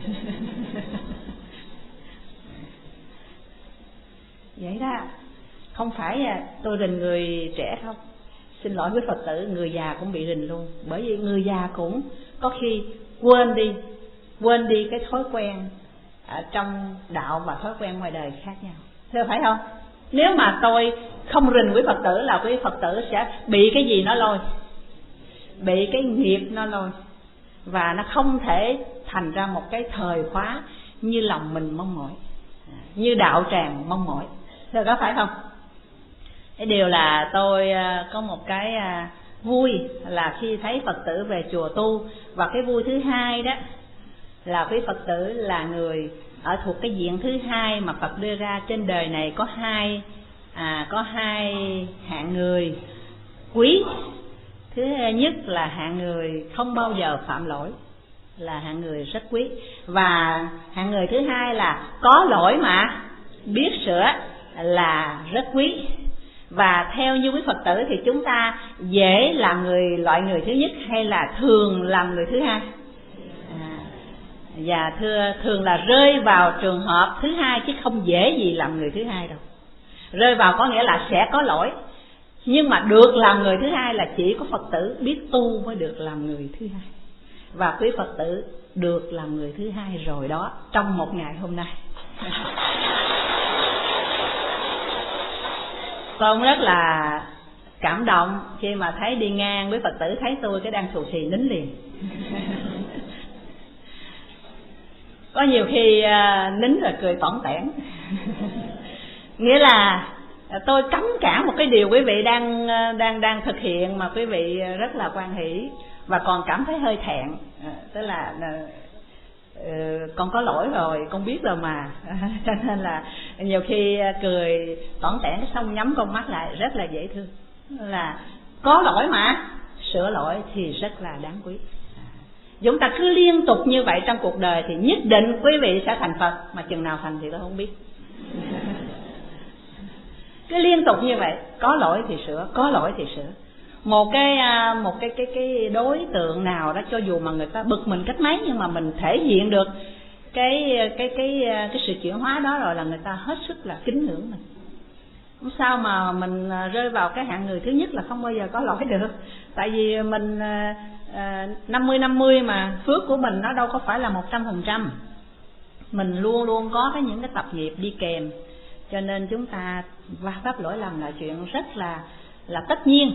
Vậy đó. Không phải tôi rình người trẻ không, xin lỗi với Phật tử, người già cũng bị rình luôn. Bởi vì người già cũng có khi quên đi Quên đi cái thói quen ở trong đạo và thói quen ngoài đời khác nhau, thưa phải không? Nếu mà tôi không rình quý Phật tử là quý Phật tử sẽ bị cái gì nó lôi, bị cái nghiệp nó lôi, và nó không thể thành ra một cái thời khóa như lòng mình mong mỏi, như đạo tràng mong mỏi, thưa có phải không? Cái điều là tôi có một cái vui là khi thấy Phật tử về chùa tu. Và cái vui thứ hai đó là quý Phật tử là người ở thuộc cái diện thứ hai mà Phật đưa ra. Trên đời này có hai à, có hai hạng người quý. Thứ nhất là hạng người không bao giờ phạm lỗi, là hạng người rất quý. Và hạng người thứ hai là có lỗi mà biết sửa, là rất quý. Và theo như quý Phật tử thì chúng ta dễ làm người loại người thứ nhất hay là thường làm người thứ hai? À, và thưa thường là rơi vào trường hợp thứ hai, chứ không dễ gì làm người thứ hai đâu. Rơi vào có nghĩa là sẽ có lỗi, nhưng mà được làm người thứ hai là chỉ có Phật tử biết tu mới được làm người thứ hai. Và quý Phật tử được làm người thứ hai rồi đó, trong một ngày hôm nay. Con rất là cảm động khi mà thấy đi ngang với Phật tử thấy tôi cái đang xù xì nín liền. Có nhiều khi uh, nín rồi cười tỏn tẻn. Nghĩa là tôi cấm cản một cái điều quý vị đang đang đang thực hiện mà quý vị rất là hoan hỷ, và còn cảm thấy hơi thẹn, tức là uh, con có lỗi rồi, con biết rồi mà. Cho nên là nhiều khi cười tỏn tẻn xong nhắm con mắt lại rất là dễ thương, là có lỗi mà sửa lỗi thì rất là đáng quý. Chúng ta cứ liên tục như vậy trong cuộc đời thì nhất định quý vị sẽ thành Phật, mà chừng nào thành thì tôi không biết. Cứ liên tục như vậy, có lỗi thì sửa, có lỗi thì sửa. một cái một cái cái cái đối tượng nào đó, cho dù mà người ta bực mình cách mấy nhưng mà mình thể hiện được cái cái cái cái sự chuyển hóa đó rồi là người ta hết sức là kính ngưỡng mình. Không sao mà mình rơi vào cái hạng người thứ nhất là không bao giờ có lỗi được. Tại vì mình năm mươi năm mươi mà phước của mình nó đâu có phải là một trăm phần trăm. Mình luôn luôn có cái những cái tập nghiệp đi kèm. Cho nên chúng ta va vấp lỗi lầm là chuyện rất là là tất nhiên.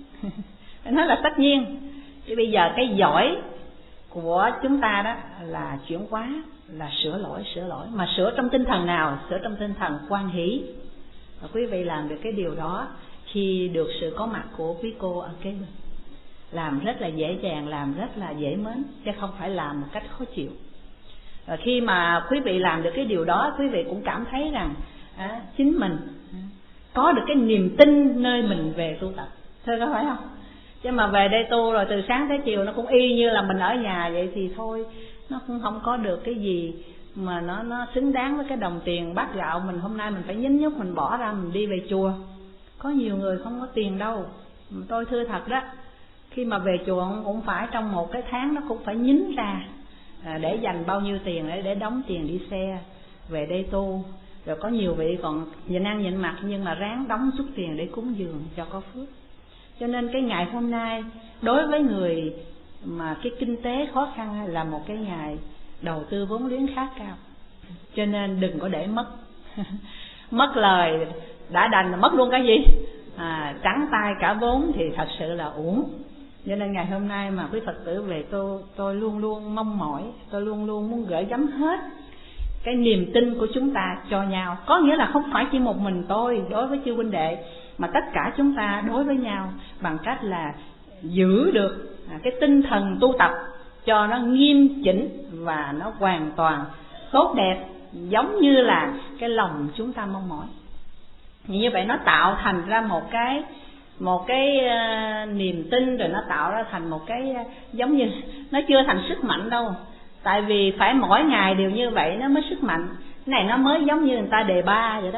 Nó là tất nhiên. Thì bây giờ cái giỏi của chúng ta đó là chuyển hóa, là sửa lỗi, sửa lỗi. Mà sửa trong tinh thần nào? Sửa trong tinh thần hoan hỷ. Và quý vị làm được cái điều đó khi được sự có mặt của quý cô ở kế bên. Làm rất là dễ dàng, làm rất là dễ mến, chứ không phải làm một cách khó chịu. Và khi mà quý vị làm được cái điều đó, quý vị cũng cảm thấy rằng à, chính mình có được cái niềm tin nơi mình về tu tập. Thưa có phải không? Chứ mà về đây tu rồi từ sáng tới chiều nó cũng y như là mình ở nhà vậy thì thôi, nó cũng không có được cái gì mà nó nó xứng đáng với cái đồng tiền bát gạo mình hôm nay mình phải nhín nhúc mình bỏ ra mình đi về chùa. Có nhiều người không có tiền đâu. Tôi thưa thật đó, khi mà về chùa cũng phải trong một cái tháng nó cũng phải nhín ra à, để dành bao nhiêu tiền để để đóng tiền đi xe về đây tu. Rồi có nhiều vị còn nhịn ăn nhịn mặc nhưng mà ráng đóng chút tiền để cúng dường cho có phước. Cho nên cái ngày hôm nay đối với người mà cái kinh tế khó khăn là một cái ngày đầu tư vốn liếng khá cao. Cho nên đừng có để mất. Mất lời đã đành là mất luôn cái gì à, trắng tay cả vốn thì thật sự là uổng. Cho nên ngày hôm nay mà quý Phật tử về tôi tôi luôn luôn mong mỏi, tôi luôn luôn muốn gửi gắm hết cái niềm tin của chúng ta cho nhau. Có nghĩa là không phải chỉ một mình tôi đối với chư huynh đệ, mà tất cả chúng ta đối với nhau bằng cách là giữ được cái tinh thần tu tập cho nó nghiêm chỉnh và nó hoàn toàn tốt đẹp, giống như là cái lòng chúng ta mong mỏi. Như vậy nó tạo thành ra một cái một cái uh, niềm tin, rồi nó tạo ra thành một cái uh, giống như nó chưa thành sức mạnh đâu. Tại vì phải mỗi ngày đều như vậy nó mới sức mạnh. Cái này nó mới giống như người ta đề ba vậy đó.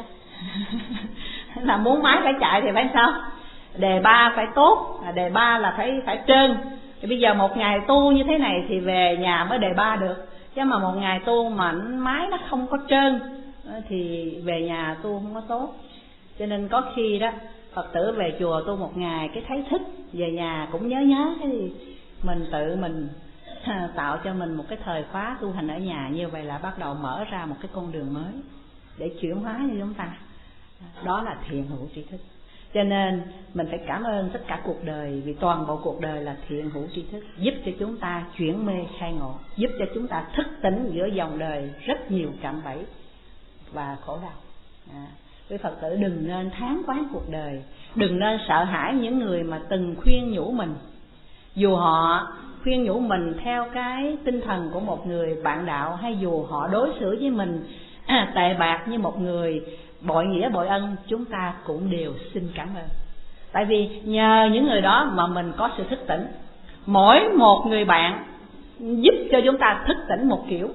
Là muốn máy phải chạy thì phải sao? Đề ba phải tốt, đề ba là phải phải trơn. Thì bây giờ một ngày tu như thế này thì về nhà mới đề ba được. Chứ mà một ngày tu mà máy nó không có trơn thì về nhà tu không có tốt. Cho nên có khi đó Phật tử về chùa tu một ngày cái thấy thích, về nhà cũng nhớ nhớ thì mình tự mình tạo cho mình một cái thời khóa tu hành ở nhà. Như vậy là bắt đầu mở ra một cái con đường mới để chuyển hóa như chúng ta. Đó là thiện hữu tri thức. Cho nên mình phải cảm ơn tất cả cuộc đời, vì toàn bộ cuộc đời là thiện hữu tri thức, giúp cho chúng ta chuyển mê khai ngộ, giúp cho chúng ta thức tỉnh giữa dòng đời rất nhiều cạm bẫy và khổ đau. À, quý Phật tử đừng nên thán quán cuộc đời, đừng nên sợ hãi những người mà từng khuyên nhủ mình. Dù họ khuyên nhủ mình theo cái tinh thần của một người bạn đạo, hay dù họ đối xử với mình à, tệ bạc như một người bội nghĩa bội ân, chúng ta cũng đều xin cảm ơn. Tại vì nhờ những người đó mà mình có sự thức tỉnh. Mỗi một người bạn giúp cho chúng ta thức tỉnh một kiểu.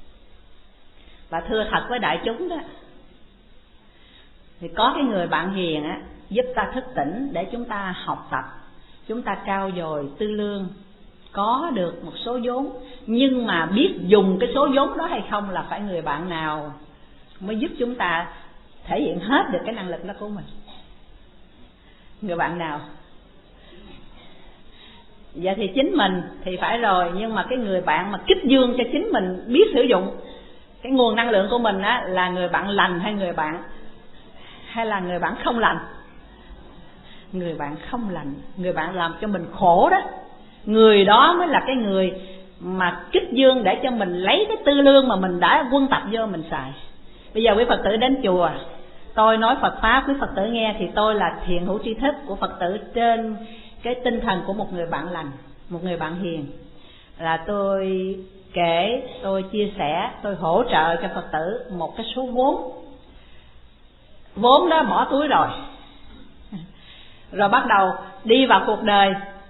Và thưa thật với đại chúng đó, thì có cái người bạn hiền á, giúp ta thức tỉnh để chúng ta học tập, chúng ta trau dồi tư lương, có được một số vốn. Nhưng mà biết dùng cái số vốn đó hay không là phải người bạn nào mới giúp chúng ta thể hiện hết được cái năng lực đó của mình. Người bạn nào? Vậy thì chính mình thì phải rồi, nhưng mà cái người bạn mà kích dương cho chính mình biết sử dụng cái nguồn năng lượng của mình á, là người bạn lành hay người bạn hay là người bạn không lành? Người bạn không lành, người bạn làm cho mình khổ đó, người đó mới là cái người mà kích dương để cho mình lấy cái tư lương mà mình đã quân tập vô mình xài. Bây giờ quý Phật tử đến chùa, tôi nói Phật Pháp quý Phật tử nghe thì tôi là thiện hữu tri thức của Phật tử trên cái tinh thần của một người bạn lành, một người bạn hiền. Là tôi kể, tôi chia sẻ, tôi hỗ trợ cho Phật tử một cái số vốn. Vốn đó bỏ túi rồi, rồi bắt đầu đi vào cuộc đời.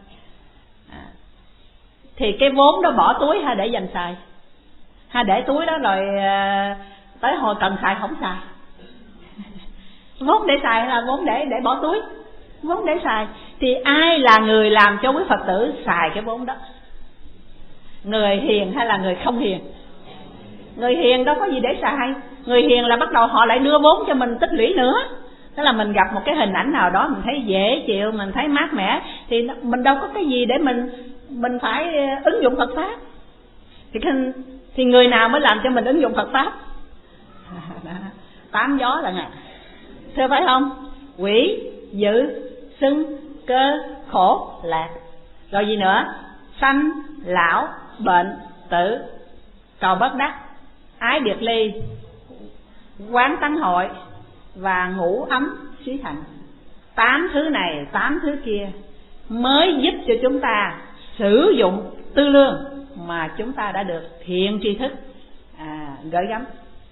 Thì cái vốn đó bỏ túi hay để dành xài? Hay để túi đó rồi tới hồi cần xài không xài? Vốn để xài hay là vốn để để bỏ túi? Vốn để xài. Thì ai là người làm cho quý Phật tử xài cái vốn đó? Người hiền hay là người không hiền? Người hiền đâu có gì để xài. Người hiền là bắt đầu họ lại đưa vốn cho mình tích lũy nữa. Tức là mình gặp một cái hình ảnh nào đó mình thấy dễ chịu, mình thấy mát mẻ, thì mình đâu có cái gì để mình mình phải ứng dụng Phật Pháp. Thì, thì người nào mới làm cho mình ứng dụng Phật Pháp? Tám gió là nè, thưa phải không? Quỷ, dữ, xưng, cơ, khổ, lạc. Rồi gì nữa? Sanh, lão, bệnh, tử, cầu bất đắc, ái biệt ly, quán tánh hội và ngủ ấm xí thành. Tám thứ này, tám thứ kia mới giúp cho chúng ta sử dụng tư lương mà chúng ta đã được thiện tri thức à, gửi gắm.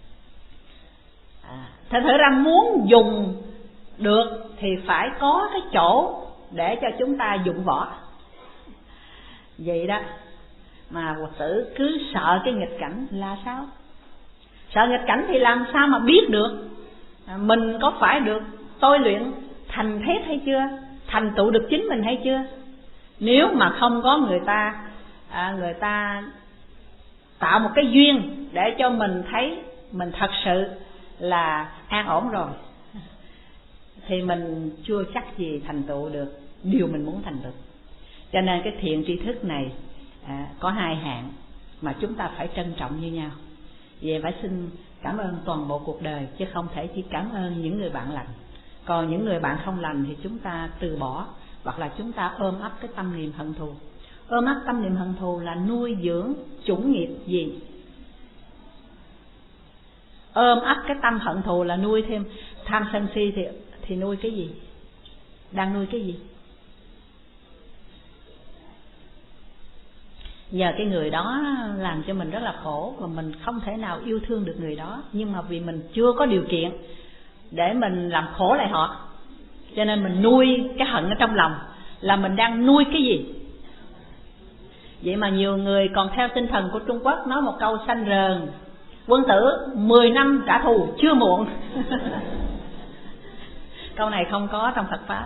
À, thật sự ra muốn dùng được thì phải có cái chỗ để cho chúng ta dụng võ. Vậy đó mà Phật tử cứ sợ cái nghịch cảnh là sao? Sợ nghịch cảnh thì làm sao mà biết được à, mình có phải được tôi luyện thành thép hay chưa, thành tựu được chính mình hay chưa? Nếu mà không có người ta à, người ta tạo một cái duyên để cho mình thấy mình thật sự là an ổn rồi, thì mình chưa chắc gì thành tựu được điều mình muốn thành tựu. Cho nên cái thiện tri thức này à, có hai hạng mà chúng ta phải trân trọng như nhau. Vậy phải xin cảm ơn toàn bộ cuộc đời, chứ không thể chỉ cảm ơn những người bạn lành. Còn những người bạn không lành thì chúng ta từ bỏ, hoặc là chúng ta ôm ấp cái tâm niệm hận thù. Ôm ấp tâm niệm hận thù là nuôi dưỡng chủng nghiệp gì? Ôm ấp cái tâm hận thù là nuôi thêm tham sân si, thì, thì nuôi cái gì? Đang nuôi cái gì? Giờ cái người đó làm cho mình rất là khổ, và mình không thể nào yêu thương được người đó. Nhưng mà vì mình chưa có điều kiện để mình làm khổ lại họ, cho nên mình nuôi cái hận ở trong lòng. Là mình đang nuôi cái gì? Vậy mà nhiều người còn theo tinh thần của Trung Quốc nói một câu sanh rờn: quân tử mười năm trả thù chưa muộn. Câu này không có trong Phật Pháp.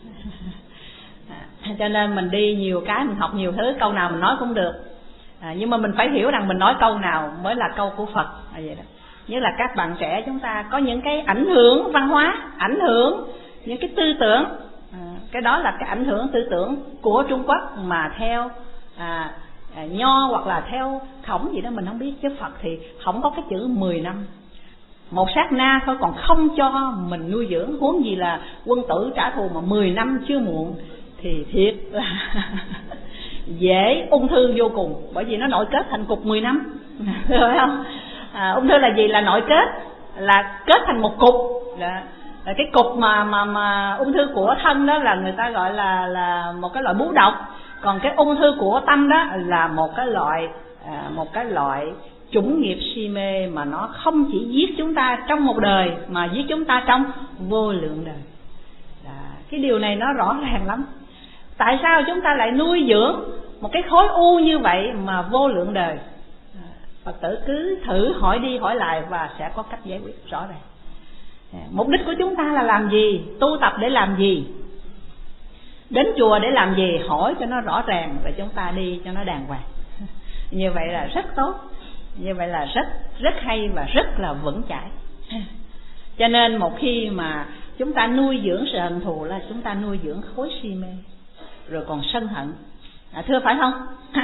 Cho nên mình đi nhiều cái, mình học nhiều thứ, câu nào mình nói cũng được à, nhưng mà mình phải hiểu rằng mình nói câu nào mới là câu của Phật à, vậy đó. Như là các bạn trẻ chúng ta có những cái ảnh hưởng văn hóa, ảnh hưởng những cái tư tưởng à, cái đó là cái ảnh hưởng tư tưởng của Trung Quốc mà theo à, à, Nho hoặc là theo Khổng gì đó mình không biết. Chứ Phật thì không có cái chữ mười năm, một sát na thôi còn không cho mình nuôi dưỡng, huống gì là quân tử trả thù mà mười năm chưa muộn. Thì thiệt là dễ ung thư vô cùng, bởi vì nó nội kết thành cục mười năm. Phải không? À, ung thư là gì? Là nội kết, là kết thành một cục. Là, là cái cục mà mà mà ung thư của thân đó là người ta gọi là là một cái loại bú độc. Còn cái ung thư của tâm đó là một cái loại à, một cái loại chủng nghiệp si mê mà nó không chỉ giết chúng ta trong một đời mà giết chúng ta trong vô lượng đời. À, cái điều này nó rõ ràng lắm. Tại sao chúng ta lại nuôi dưỡng một cái khối u như vậy mà vô lượng đời? Phật tử cứ thử hỏi đi hỏi lại và sẽ có cách giải quyết rõ ràng. Mục đích của chúng ta là làm gì? Tu tập để làm gì? Đến chùa để làm gì? Hỏi cho nó rõ ràng và chúng ta đi cho nó đàng hoàng. Như vậy là rất tốt, như vậy là rất rất hay và rất là vững chãi. Cho nên một khi mà chúng ta nuôi dưỡng sự hận thù là chúng ta nuôi dưỡng khối si mê, rồi còn sân hận à, thưa phải không?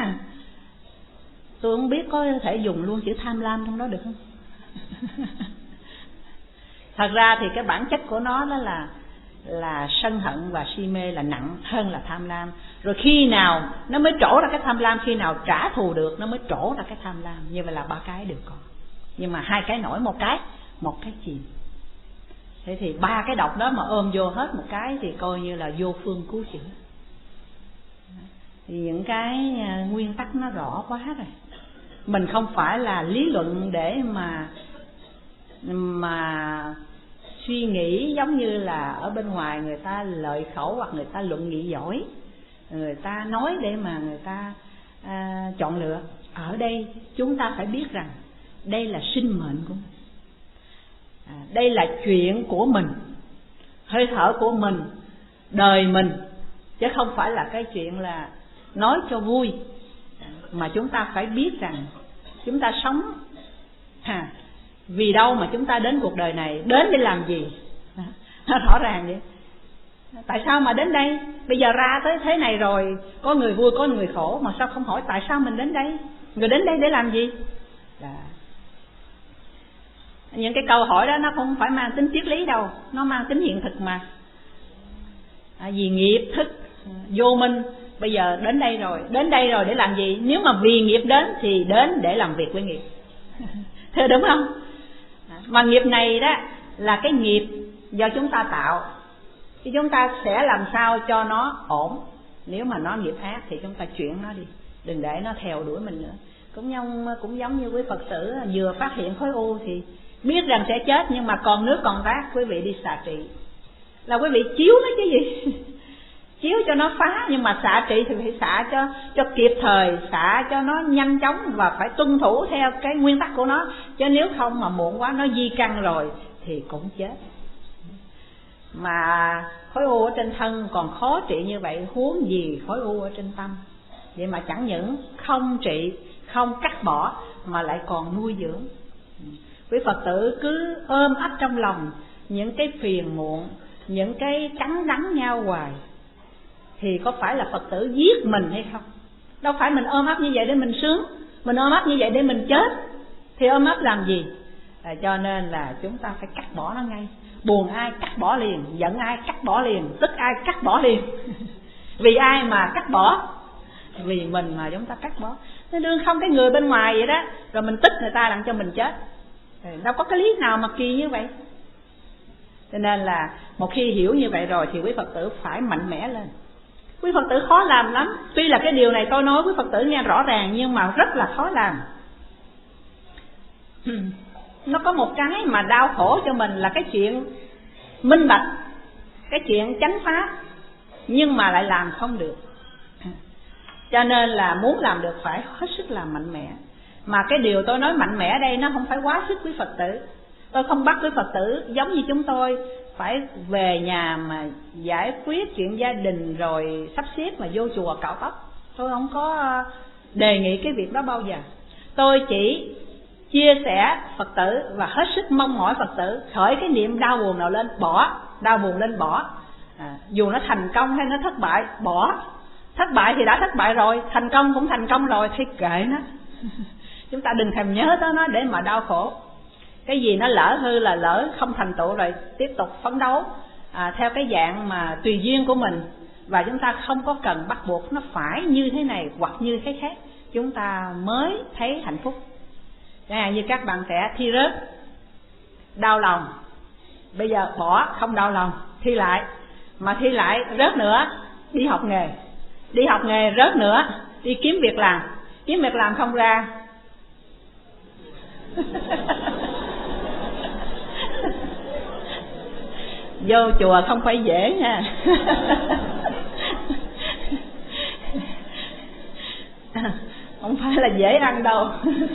Tôi không biết có thể dùng luôn chữ tham lam trong đó được không? Thật ra thì cái bản chất của nó đó là là sân hận và si mê là nặng hơn là tham lam. Rồi khi nào nó mới trổ ra cái tham lam, khi nào trả thù được nó mới trổ ra cái tham lam. Như vậy là ba cái đều còn. Nhưng mà hai cái nổi, một cái một cái chìm. Thế thì ba cái độc đó mà ôm vô hết một cái thì coi như là vô phương cứu chữa. Thì những cái nguyên tắc nó rõ quá rồi. Mình không phải là lý luận để mà mà suy nghĩ giống như là ở bên ngoài người ta lợi khẩu hoặc người ta luận nghị giỏi, người ta nói để mà người ta à, chọn lựa. Ở đây chúng ta phải biết rằng đây là sinh mệnh của mình, à, đây là chuyện của mình, hơi thở của mình, đời mình, chứ không phải là cái chuyện là nói cho vui, mà chúng ta phải biết rằng chúng ta sống à, vì đâu mà chúng ta đến cuộc đời này, đến để làm gì. Nó rõ ràng vậy. Tại sao mà đến đây? Bây giờ ra tới thế này rồi, có người vui có người khổ, mà sao không hỏi tại sao mình đến đây? Người đến đây để làm gì? Là những cái câu hỏi đó nó không phải mang tính triết lý đâu, nó mang tính hiện thực mà. À, vì nghiệp thức vô minh, bây giờ đến đây rồi, đến đây rồi để làm gì? Nếu mà vì nghiệp đến thì đến để làm việc với nghiệp. Thế đúng không? Mà nghiệp này đó là cái nghiệp do chúng ta tạo, thì chúng ta sẽ làm sao cho nó ổn. Nếu mà nó nghiệp ác thì chúng ta chuyển nó đi, đừng để nó theo đuổi mình nữa. Cũng giống, cũng giống như quý Phật tử vừa phát hiện khối u thì biết rằng sẽ chết, nhưng mà còn nước còn rác, quý vị đi xạ trị. Là quý vị chiếu nó chứ gì. Chiếu cho nó phá, nhưng mà xạ trị thì phải xạ cho cho kịp thời, xạ cho nó nhanh chóng, và phải tuân thủ theo cái nguyên tắc của nó. Chứ nếu không mà muộn quá, nó di căn rồi thì cũng chết. Mà khối u ở trên thân còn khó trị như vậy, huống gì khối u ở trên tâm. Vậy mà chẳng những không trị, không cắt bỏ, mà lại còn nuôi dưỡng. Quý Phật tử cứ ôm ấp trong lòng những cái phiền muộn, những cái cắn đắng nhau hoài, thì có phải là Phật tử giết mình hay không? Đâu phải mình ôm ấp như vậy để mình sướng, mình ôm ấp như vậy để mình chết, thì ôm ấp làm gì? À, cho nên là chúng ta phải cắt bỏ nó ngay. Buồn ai cắt bỏ liền, giận ai cắt bỏ liền, tức ai cắt bỏ liền. Vì ai mà cắt bỏ? Vì mình mà chúng ta cắt bỏ. Nên đương không cái người bên ngoài vậy đó, rồi mình tức người ta làm cho mình chết. Đâu có cái lý nào mà kỳ như vậy. Cho nên là một khi hiểu như vậy rồi thì quý Phật tử phải mạnh mẽ lên. Quý Phật tử khó làm lắm. Tuy là cái điều này tôi nói quý Phật tử nghe rõ ràng, nhưng mà rất là khó làm. Nó có một cái mà đau khổ cho mình là cái chuyện minh bạch, cái chuyện chánh pháp, nhưng mà lại làm không được. Cho nên là muốn làm được phải hết sức là mạnh mẽ. Mà cái điều tôi nói mạnh mẽ đây nó không phải quá sức quý Phật tử. Tôi không bắt quý Phật tử giống như chúng tôi phải về nhà mà giải quyết chuyện gia đình rồi sắp xếp mà vô chùa cạo tóc. Tôi không có đề nghị cái việc đó bao giờ. Tôi chỉ chia sẻ Phật tử và hết sức mong mỏi Phật tử khởi cái niệm đau buồn nào lên, bỏ. Đau buồn lên bỏ. À, dù nó thành công hay nó thất bại, bỏ. Thất bại thì đã thất bại rồi, thành công cũng thành công rồi, thì kệ nó. Chúng ta đừng thèm nhớ tới nó để mà đau khổ. Cái gì nó lỡ hư là lỡ, không thành tựu rồi tiếp tục phấn đấu à, theo cái dạng mà tùy duyên của mình. Và chúng ta không có cần bắt buộc nó phải như thế này hoặc như thế khác, chúng ta mới thấy hạnh phúc. Chẳng hạn như các bạn trẻ thi rớt, đau lòng, bây giờ bỏ, không đau lòng, thi lại. Mà thi lại rớt nữa, đi học nghề. Đi học nghề rớt nữa, đi kiếm việc làm. Kiếm việc làm không ra, vô chùa không phải dễ nha. Không phải là dễ ăn đâu.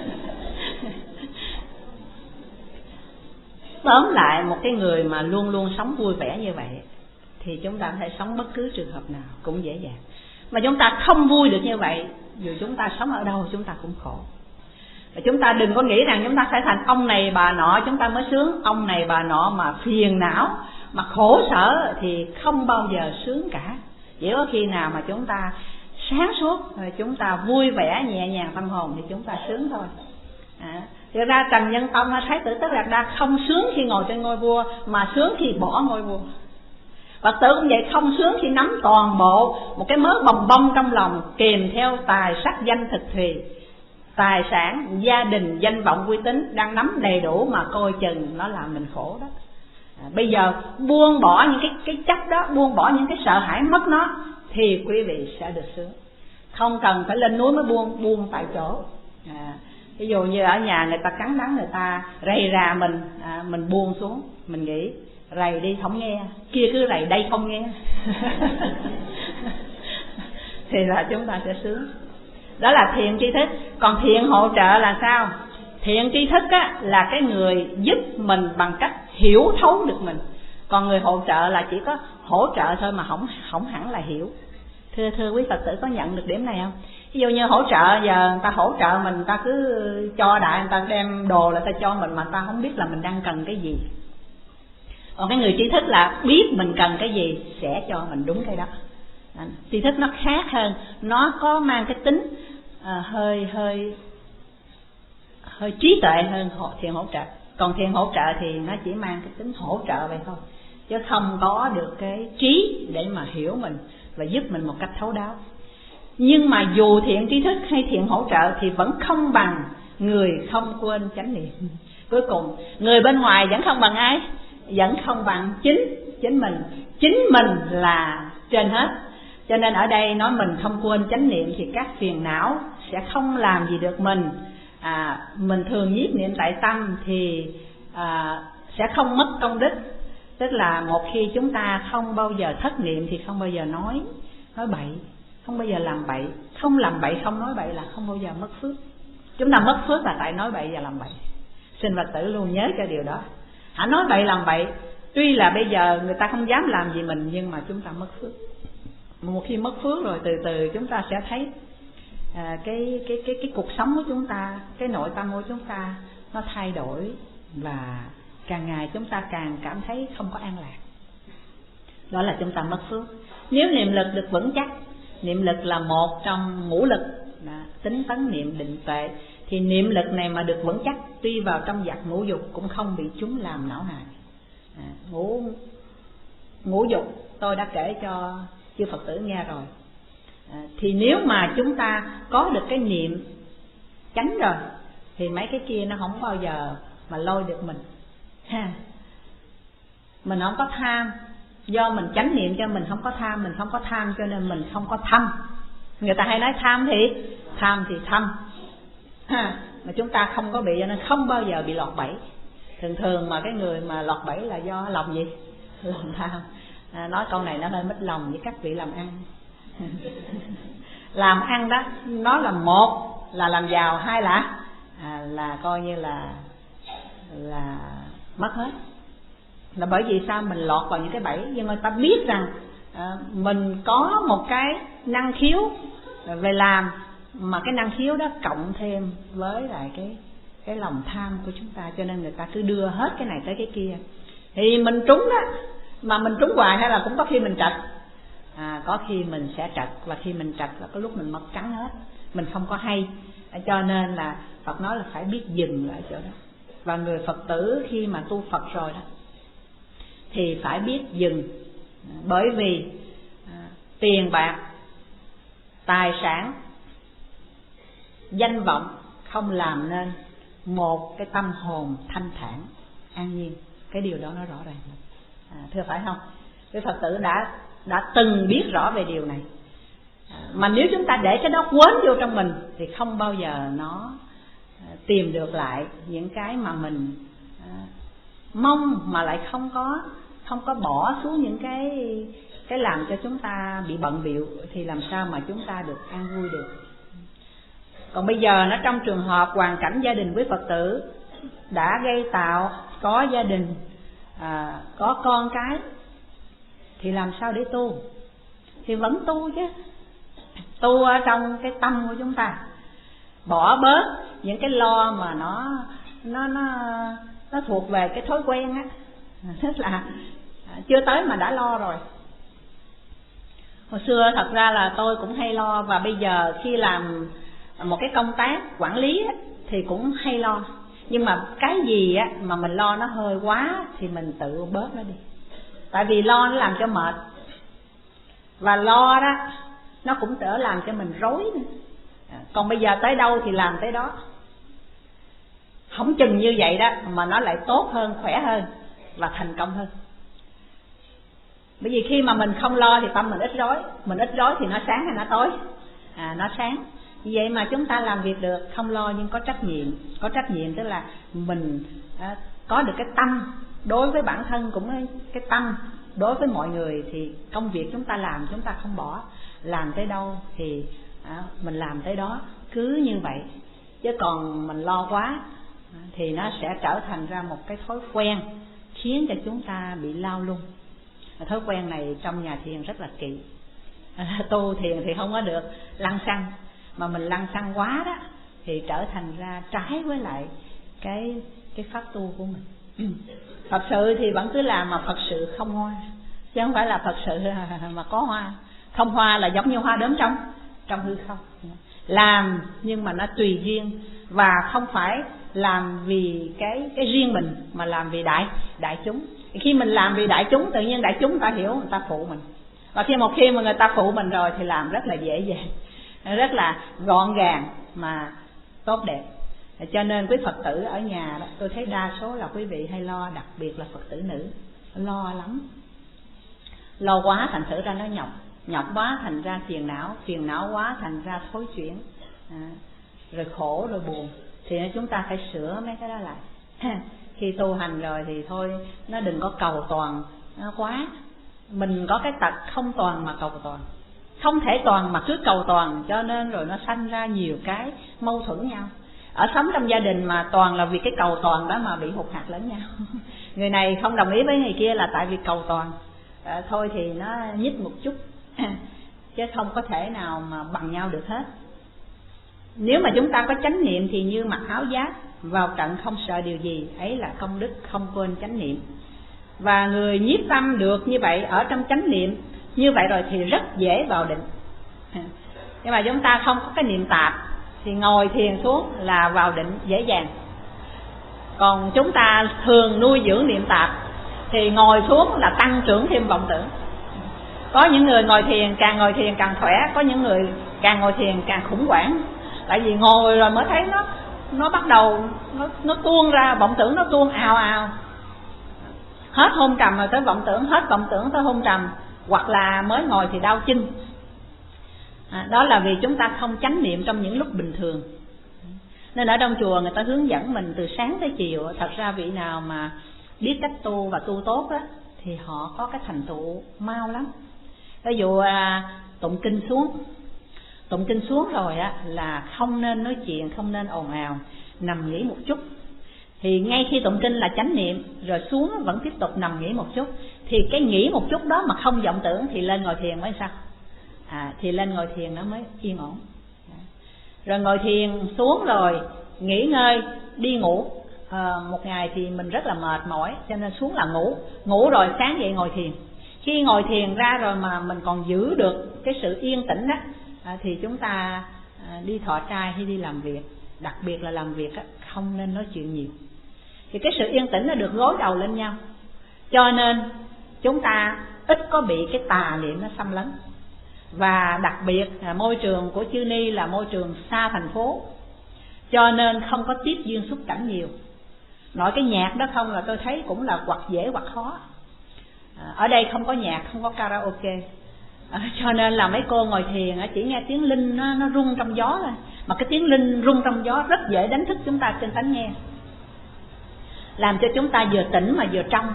Tóm lại, một cái người mà luôn luôn sống vui vẻ như vậy thì chúng ta có thể sống bất cứ trường hợp nào cũng dễ dàng. Mà chúng ta không vui được như vậy, dù chúng ta sống ở đâu chúng ta cũng khổ. Và chúng ta đừng có nghĩ rằng chúng ta phải thành ông này bà nọ chúng ta mới sướng. Ông này bà nọ mà phiền não, mà khổ sở thì không bao giờ sướng cả. Chỉ có khi nào mà chúng ta sáng suốt, rồi chúng ta vui vẻ nhẹ nhàng tâm hồn thì chúng ta sướng thôi. À, thực ra Trần Nhân Tông Thái tử Tất Đạt Đa không sướng khi ngồi trên ngôi vua, mà sướng khi bỏ ngôi vua. Phật tử cũng vậy, không sướng khi nắm toàn bộ một cái mớ bồng bông trong lòng, kèm theo tài sắc danh thực thùy, tài sản, gia đình, danh vọng, uy tín đang nắm đầy đủ mà coi chừng nó làm mình khổ đó. À, bây giờ buông bỏ những cái cái chấp đó, buông bỏ những cái sợ hãi mất nó thì quý vị sẽ được sướng. Không cần phải lên núi mới buông, buông tại chỗ. À, ví dụ như ở nhà người ta cắn đắng, người ta rầy rà mình, à, mình buông xuống, mình nghĩ rầy đi không nghe, kia cứ rầy đây không nghe. Thì là chúng ta sẽ sướng. Đó là thiện tri thức. Còn thiện hỗ trợ là sao? Thiện tri thức á, là cái người giúp mình bằng cách hiểu thấu được mình. Còn người hỗ trợ là chỉ có hỗ trợ thôi mà không, không hẳn là hiểu. Thưa thưa quý Phật tử có nhận được điểm này không? Ví dụ như hỗ trợ, giờ người ta hỗ trợ mình, người ta cứ cho đại, người ta đem đồ là người ta cho mình mà người ta không biết là mình đang cần cái gì. Còn cái người tri thức là biết mình cần cái gì sẽ cho mình đúng cái đó. Tri thức nó khác hơn, nó có mang cái tính à, hơi hơi hơi trí tuệ hơn thiền hỗ trợ. Còn thiền hỗ trợ thì nó chỉ mang cái tính hỗ trợ vậy thôi, chứ không có được cái trí để mà hiểu mình và giúp mình một cách thấu đáo. Nhưng mà dù thiện tri thức hay thiện hỗ trợ thì vẫn không bằng người không quên chánh niệm. Cuối cùng người bên ngoài vẫn không bằng ai? Vẫn không bằng chính chính mình. Chính mình là trên hết. Cho nên ở đây nói mình không quên chánh niệm thì các phiền não sẽ không làm gì được mình. à, Mình thường nhiếp niệm tại tâm thì à, sẽ không mất công đức. Tức là một khi chúng ta không bao giờ thất niệm thì không bao giờ nói nói bậy, không bao giờ làm bậy. Không làm bậy, không nói bậy là không bao giờ mất phước. Chúng ta mất phước là tại nói bậy và làm bậy. Xin Phật tử luôn nhớ cái điều đó. Hả, nói bậy làm bậy, tuy là bây giờ người ta không dám làm gì mình, nhưng mà chúng ta mất phước. Một khi mất phước rồi từ từ chúng ta sẽ thấy à, cái, cái, cái, cái cuộc sống của chúng ta, cái nội tâm của chúng ta nó thay đổi. Và càng ngày chúng ta càng cảm thấy không có an lạc. Đó là chúng ta mất phước. Nếu niệm lực được vững chắc, niệm lực là một trong ngũ lực, đó, tính tấn niệm định tuệ, thì niệm lực này mà được vững chắc, tuy vào trong giặc ngũ dục cũng không bị chúng làm não hại. à, ngũ, ngũ dục tôi đã kể cho chư Phật tử nghe rồi. à, Thì nếu mà chúng ta có được cái niệm chánh rồi thì mấy cái kia nó không bao giờ mà lôi được mình ha. Mình không có tham, do mình chánh niệm cho mình không có tham. Mình không có tham cho nên mình không có thâm. Người ta hay nói tham thì tham thì thâm ha. Mà chúng ta không có bị, cho nên không bao giờ bị lọt bẫy. Thường thường mà cái người mà lọt bẫy là do lòng gì? Lòng tham. à, Nói câu này nó hơi mất lòng với các vị làm ăn. Làm ăn đó, nó là một là làm giàu, hai là à, là coi như là là mất hết. Là bởi vì sao? Mình lọt vào những cái bẫy. Nhưng người ta biết rằng à, mình có một cái năng khiếu về làm, mà cái năng khiếu đó cộng thêm với lại cái cái lòng tham của chúng ta, cho nên người ta cứ đưa hết cái này tới cái kia. Thì mình trúng đó, mà mình trúng hoài hay là cũng có khi mình trật. à, Có khi mình sẽ trật, và khi mình trật là có lúc mình mất trắng hết, mình không có hay. Cho nên là Phật nói là phải biết dừng lại chỗ đó. Và người Phật tử khi mà tu Phật rồi đó thì phải biết dừng. Bởi vì à, tiền bạc, tài sản, danh vọng không làm nên một cái tâm hồn thanh thản, an nhiên. Cái điều đó nó rõ ràng. à, Thưa phải không? Cái Phật tử đã đã từng biết rõ về điều này. à, Mà nếu chúng ta để cái đó quấn vô trong mình thì không bao giờ nó à, tìm được lại những cái mà mình à, mong, mà lại không có không có bỏ xuống những cái cái làm cho chúng ta bị bận bịu, thì làm sao mà chúng ta được an vui được. Còn bây giờ nó trong trường hợp hoàn cảnh gia đình quý Phật tử đã gây tạo, có gia đình, à, có con cái, thì làm sao để tu? Thì vẫn tu chứ. Tu ở trong cái tâm của chúng ta, bỏ bớt những cái lo mà nó nó nó nó thuộc về cái thói quen á. Tức là chưa tới mà đã lo rồi. Hồi xưa thật ra là tôi cũng hay lo, và bây giờ khi làm một cái công tác quản lý á, thì cũng hay lo. Nhưng mà cái gì á, mà mình lo nó hơi quá thì mình tự bớt nó đi. Tại vì lo nó làm cho mệt, và lo đó nó cũng đỡ làm cho mình rối nữa. Còn bây giờ tới đâu thì làm tới đó. Không chừng như vậy đó mà nó lại tốt hơn, khỏe hơn và thành công hơn. Bởi vì khi mà mình không lo thì tâm mình ít rối. Mình ít rối thì nó sáng hay nó tối? À, nó sáng. Vì vậy mà chúng ta làm việc được, không lo nhưng có trách nhiệm. Có trách nhiệm tức là mình à, có được cái tâm đối với bản thân, cũng cái tâm đối với mọi người. Thì công việc chúng ta làm chúng ta không bỏ. Làm tới đâu thì à, mình làm tới đó, cứ như vậy. Chứ còn mình lo quá thì nó sẽ trở thành ra một cái thói quen, khiến cho chúng ta bị lao lung. Thói quen này trong nhà thiền rất là kỵ. à, tu thiền thì không có được lăng xăng, mà mình lăng xăng quá đó thì trở thành ra trái với lại cái cái pháp tu của mình. Phật sự thì vẫn cứ làm, mà Phật sự không hoa, chứ không phải là Phật sự mà có hoa. Không hoa là giống như hoa đốm trong trong hư không, làm nhưng mà nó tùy duyên, và không phải làm vì cái cái riêng mình, mà làm vì đại đại chúng. Khi mình làm vì đại chúng, tự nhiên đại chúng ta hiểu, người ta phụ mình. Và khi một khi mà người ta phụ mình rồi thì làm rất là dễ dàng, rất là gọn gàng mà tốt đẹp. Cho nên quý Phật tử ở nhà đó, tôi thấy đa số là quý vị hay lo, đặc biệt là Phật tử nữ, lo lắm. Lo quá thành thử ra nó nhọc, nhọc quá thành ra phiền não, phiền não quá thành ra thối chuyển, à, rồi khổ rồi buồn. Thì chúng ta phải sửa mấy cái đó lại. Khi tu hành rồi thì thôi, nó đừng có cầu toàn nó quá. Mình có cái tật không toàn mà cầu toàn, không thể toàn mà cứ cầu toàn, cho nên rồi nó sanh ra nhiều cái mâu thuẫn nhau. Ở sống trong gia đình mà toàn là vì cái cầu toàn đó mà bị hụt hạt lẫn nhau. Người này không đồng ý với người kia là tại vì cầu toàn, à, thôi thì nó nhích một chút, chứ không có thể nào mà bằng nhau được hết. Nếu mà chúng ta có chánh niệm thì như mặc áo giáp, vào trận không sợ điều gì, ấy là công đức không quên chánh niệm. Và người nhiếp tâm được như vậy, ở trong chánh niệm như vậy rồi thì rất dễ vào định. Nhưng mà chúng ta không có cái niệm tạp thì ngồi thiền xuống là vào định dễ dàng. Còn chúng ta thường nuôi dưỡng niệm tạp thì ngồi xuống là tăng trưởng thêm vọng tưởng. Có những người ngồi thiền, càng ngồi thiền càng khỏe, có những người càng ngồi thiền càng khủng hoảng. Tại vì ngồi rồi mới thấy nó nó bắt đầu nó, nó tuôn ra, vọng tưởng nó tuôn ào ào. Hết hôn trầm rồi tới vọng tưởng, hết vọng tưởng tới hôn trầm, hoặc là mới ngồi thì đau chân. À, đó là vì chúng ta không chánh niệm trong những lúc bình thường. Nên ở trong chùa người ta hướng dẫn mình từ sáng tới chiều. Thật ra vị nào mà biết cách tu và tu tốt đó, thì họ có cái thành tựu mau lắm. Ví dụ à, tụng kinh xuống, tụng kinh xuống rồi á là không nên nói chuyện, không nên ồn ào, nằm nghỉ một chút. Thì ngay khi tụng kinh là chánh niệm, rồi xuống vẫn tiếp tục nằm nghỉ một chút. Thì cái nghỉ một chút đó mà không vọng tưởng thì lên ngồi thiền mới sao? À, thì lên ngồi thiền nó mới yên ổn. Rồi ngồi thiền xuống rồi nghỉ ngơi, đi ngủ. À, một ngày thì mình rất là mệt mỏi, cho nên xuống là ngủ. Ngủ rồi sáng dậy ngồi thiền. Khi ngồi thiền ra rồi mà mình còn giữ được cái sự yên tĩnh đó, à, thì chúng ta à, đi thọ trai hay đi làm việc, đặc biệt là làm việc á, không nên nói chuyện nhiều. Thì cái sự yên tĩnh nó được gối đầu lên nhau, cho nên chúng ta ít có bị cái tà niệm nó xâm lấn. Và đặc biệt là môi trường của Chư Ni là môi trường xa thành phố, cho nên không có tiếp duyên xúc cảnh nhiều. Nói cái nhạc đó không là tôi thấy cũng là hoặc dễ hoặc khó. À, ở đây không có nhạc, không có karaoke, à, cho nên là mấy cô ngồi thiền chỉ nghe tiếng linh nó, nó rung trong gió thôi. Mà cái tiếng linh rung trong gió rất dễ đánh thức chúng ta trên tánh nghe, làm cho chúng ta vừa tỉnh mà vừa trong.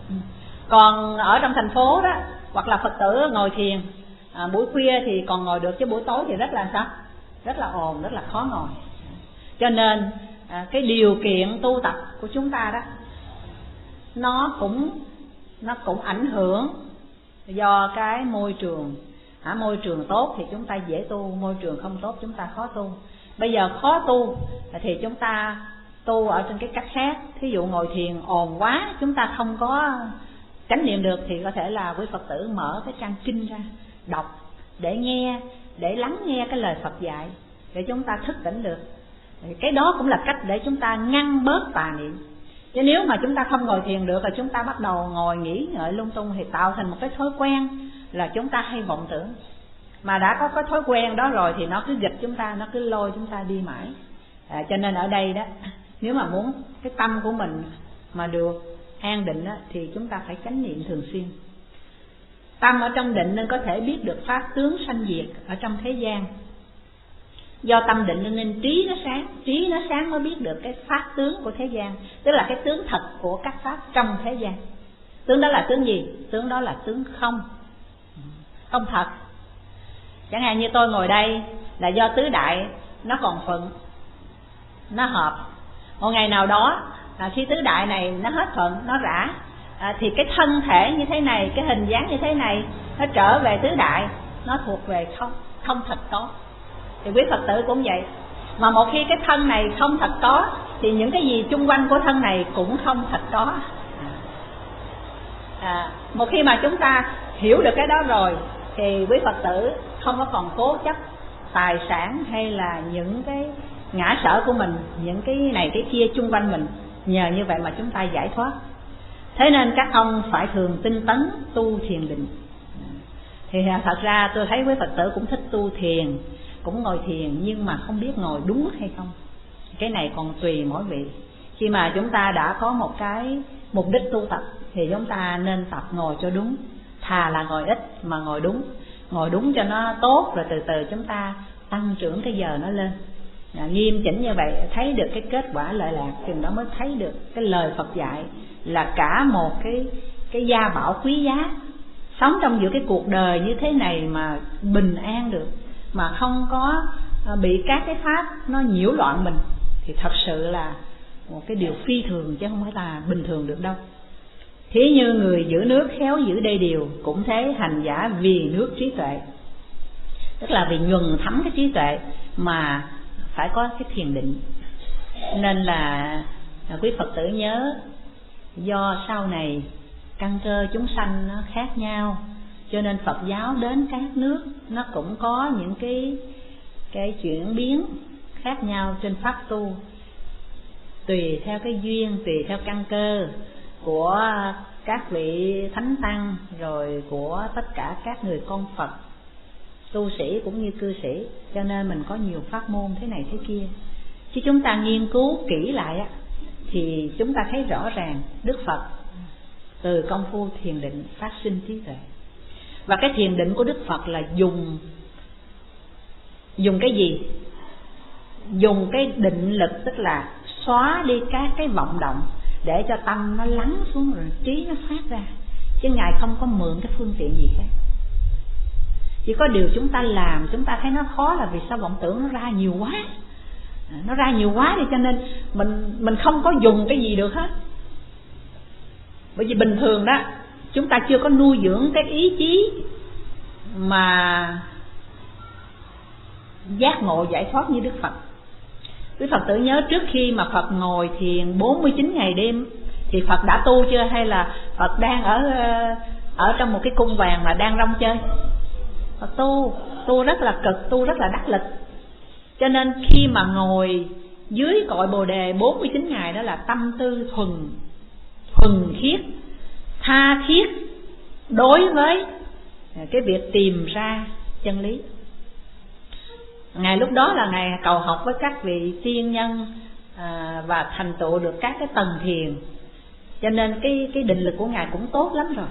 Còn ở trong thành phố đó, hoặc là Phật tử ngồi thiền à, buổi khuya thì còn ngồi được, chứ buổi tối thì rất là sao? Rất là ồn, rất là khó ngồi. Cho nên à, cái điều kiện tu tập của chúng ta đó, nó cũng nó cũng ảnh hưởng do cái môi trường. À, môi trường tốt thì chúng ta dễ tu, môi trường không tốt chúng ta khó tu. Bây giờ khó tu thì chúng ta tu ở trên cái cách khác. Thí dụ ngồi thiền ồn quá, chúng ta không có chánh niệm được, thì có thể là quý Phật tử mở cái trang kinh ra đọc để nghe, để lắng nghe cái lời Phật dạy, để chúng ta thức tỉnh được. Cái đó cũng là cách để chúng ta ngăn bớt tà niệm. Chứ nếu mà chúng ta không ngồi thiền được, là chúng ta bắt đầu ngồi nghĩ ngợi lung tung, thì tạo thành một cái thói quen là chúng ta hay vọng tưởng. Mà đã có cái thói quen đó rồi thì nó cứ giật chúng ta, nó cứ lôi chúng ta đi mãi. À, cho nên ở đây đó, nếu mà muốn cái tâm của mình mà được an định đó, thì chúng ta phải chánh niệm thường xuyên. Tâm ở trong định nên có thể biết được pháp tướng sanh diệt ở trong thế gian. Do tâm định nên trí nó sáng, trí nó sáng mới biết được cái pháp tướng của thế gian, tức là cái tướng thật của các pháp trong thế gian. Tướng đó là tướng gì? Tướng đó là tướng không, không thật. Chẳng hạn như tôi ngồi đây là do tứ đại nó còn phận, nó hợp. Một ngày nào đó là khi tứ đại này nó hết phận, nó rã, à, thì cái thân thể như thế này, cái hình dáng như thế này nó trở về tứ đại, nó thuộc về không, không thật có. Thì quý Phật tử cũng vậy. Mà một khi cái thân này không thật có thì những cái gì chung quanh của thân này cũng không thật có. À, một khi mà chúng ta hiểu được cái đó rồi thì quý Phật tử không có còn cố chấp tài sản hay là những cái ngã sở của mình, những cái này cái kia chung quanh mình. Nhờ như vậy mà chúng ta giải thoát. Thế nên các ông phải thường tinh tấn tu thiền định. Thì thật ra tôi thấy quý Phật tử cũng thích tu thiền, cũng ngồi thiền, nhưng mà không biết ngồi đúng hay không. Cái này còn tùy mỗi vị. Khi mà chúng ta đã có một cái mục đích tu tập thì chúng ta nên tập ngồi cho đúng. Thà là ngồi ít mà ngồi đúng. Ngồi đúng cho nó tốt, rồi từ từ chúng ta tăng trưởng cái giờ nó lên. À, nghiêm chỉnh như vậy thấy được cái kết quả lợi lạc, chừng đó mới thấy được cái lời Phật dạy là cả một cái cái gia bảo quý giá. Sống trong giữa cái cuộc đời như thế này mà bình an được, mà không có bị các cái pháp nó nhiễu loạn mình, thì thật sự là một cái điều phi thường chứ không phải là bình thường được đâu. Thí như người giữ nước khéo giữ đê điều, cũng thế hành giả vì nước trí tuệ. Tức là vì nhuần thấm cái trí tuệ mà phải có cái thiền định. Nên là quý Phật tử nhớ, do sau này căn cơ chúng sanh nó khác nhau, cho nên Phật giáo đến các nước nó cũng có những cái cái chuyển biến khác nhau trên pháp tu, tùy theo cái duyên, tùy theo căn cơ của các vị thánh tăng, rồi của tất cả các người con Phật, tu sĩ cũng như cư sĩ. Cho nên mình có nhiều pháp môn thế này thế kia. Chứ chúng ta nghiên cứu kỹ lại á, thì chúng ta thấy rõ ràng Đức Phật từ công phu thiền định phát sinh trí tuệ. Và cái thiền định của Đức Phật là dùng Dùng cái gì? Dùng cái định lực, tức là xóa đi các cái vọng động để cho tâm nó lắng xuống, rồi trí nó phát ra. Chứ Ngài không có mượn cái phương tiện gì khác. Chỉ có điều chúng ta làm, chúng ta thấy nó khó là vì sao vọng tưởng nó ra nhiều quá. Nó ra nhiều quá thì cho nên mình mình không có dùng cái gì được hết. Bởi vì bình thường đó, chúng ta chưa có nuôi dưỡng cái ý chí mà giác ngộ giải thoát như Đức Phật. Quý Phật tử nhớ trước khi mà Phật ngồi thiền bốn mươi chín ngày đêm thì Phật đã tu chưa, hay là Phật đang ở ở trong một cái cung vàng mà đang rong chơi? Phật tu, tu rất là cực, tu rất là đắc lực. Cho nên khi mà ngồi dưới cội Bồ Đề bốn mươi chín ngày đó là tâm tư thuần thuần khiết, tha thiết đối với cái việc tìm ra chân lý. Ngày lúc đó là ngày cầu học với các vị tiên nhân à, và thành tựu được các cái tầng thiền. Cho nên cái cái định lực của Ngài cũng tốt lắm rồi,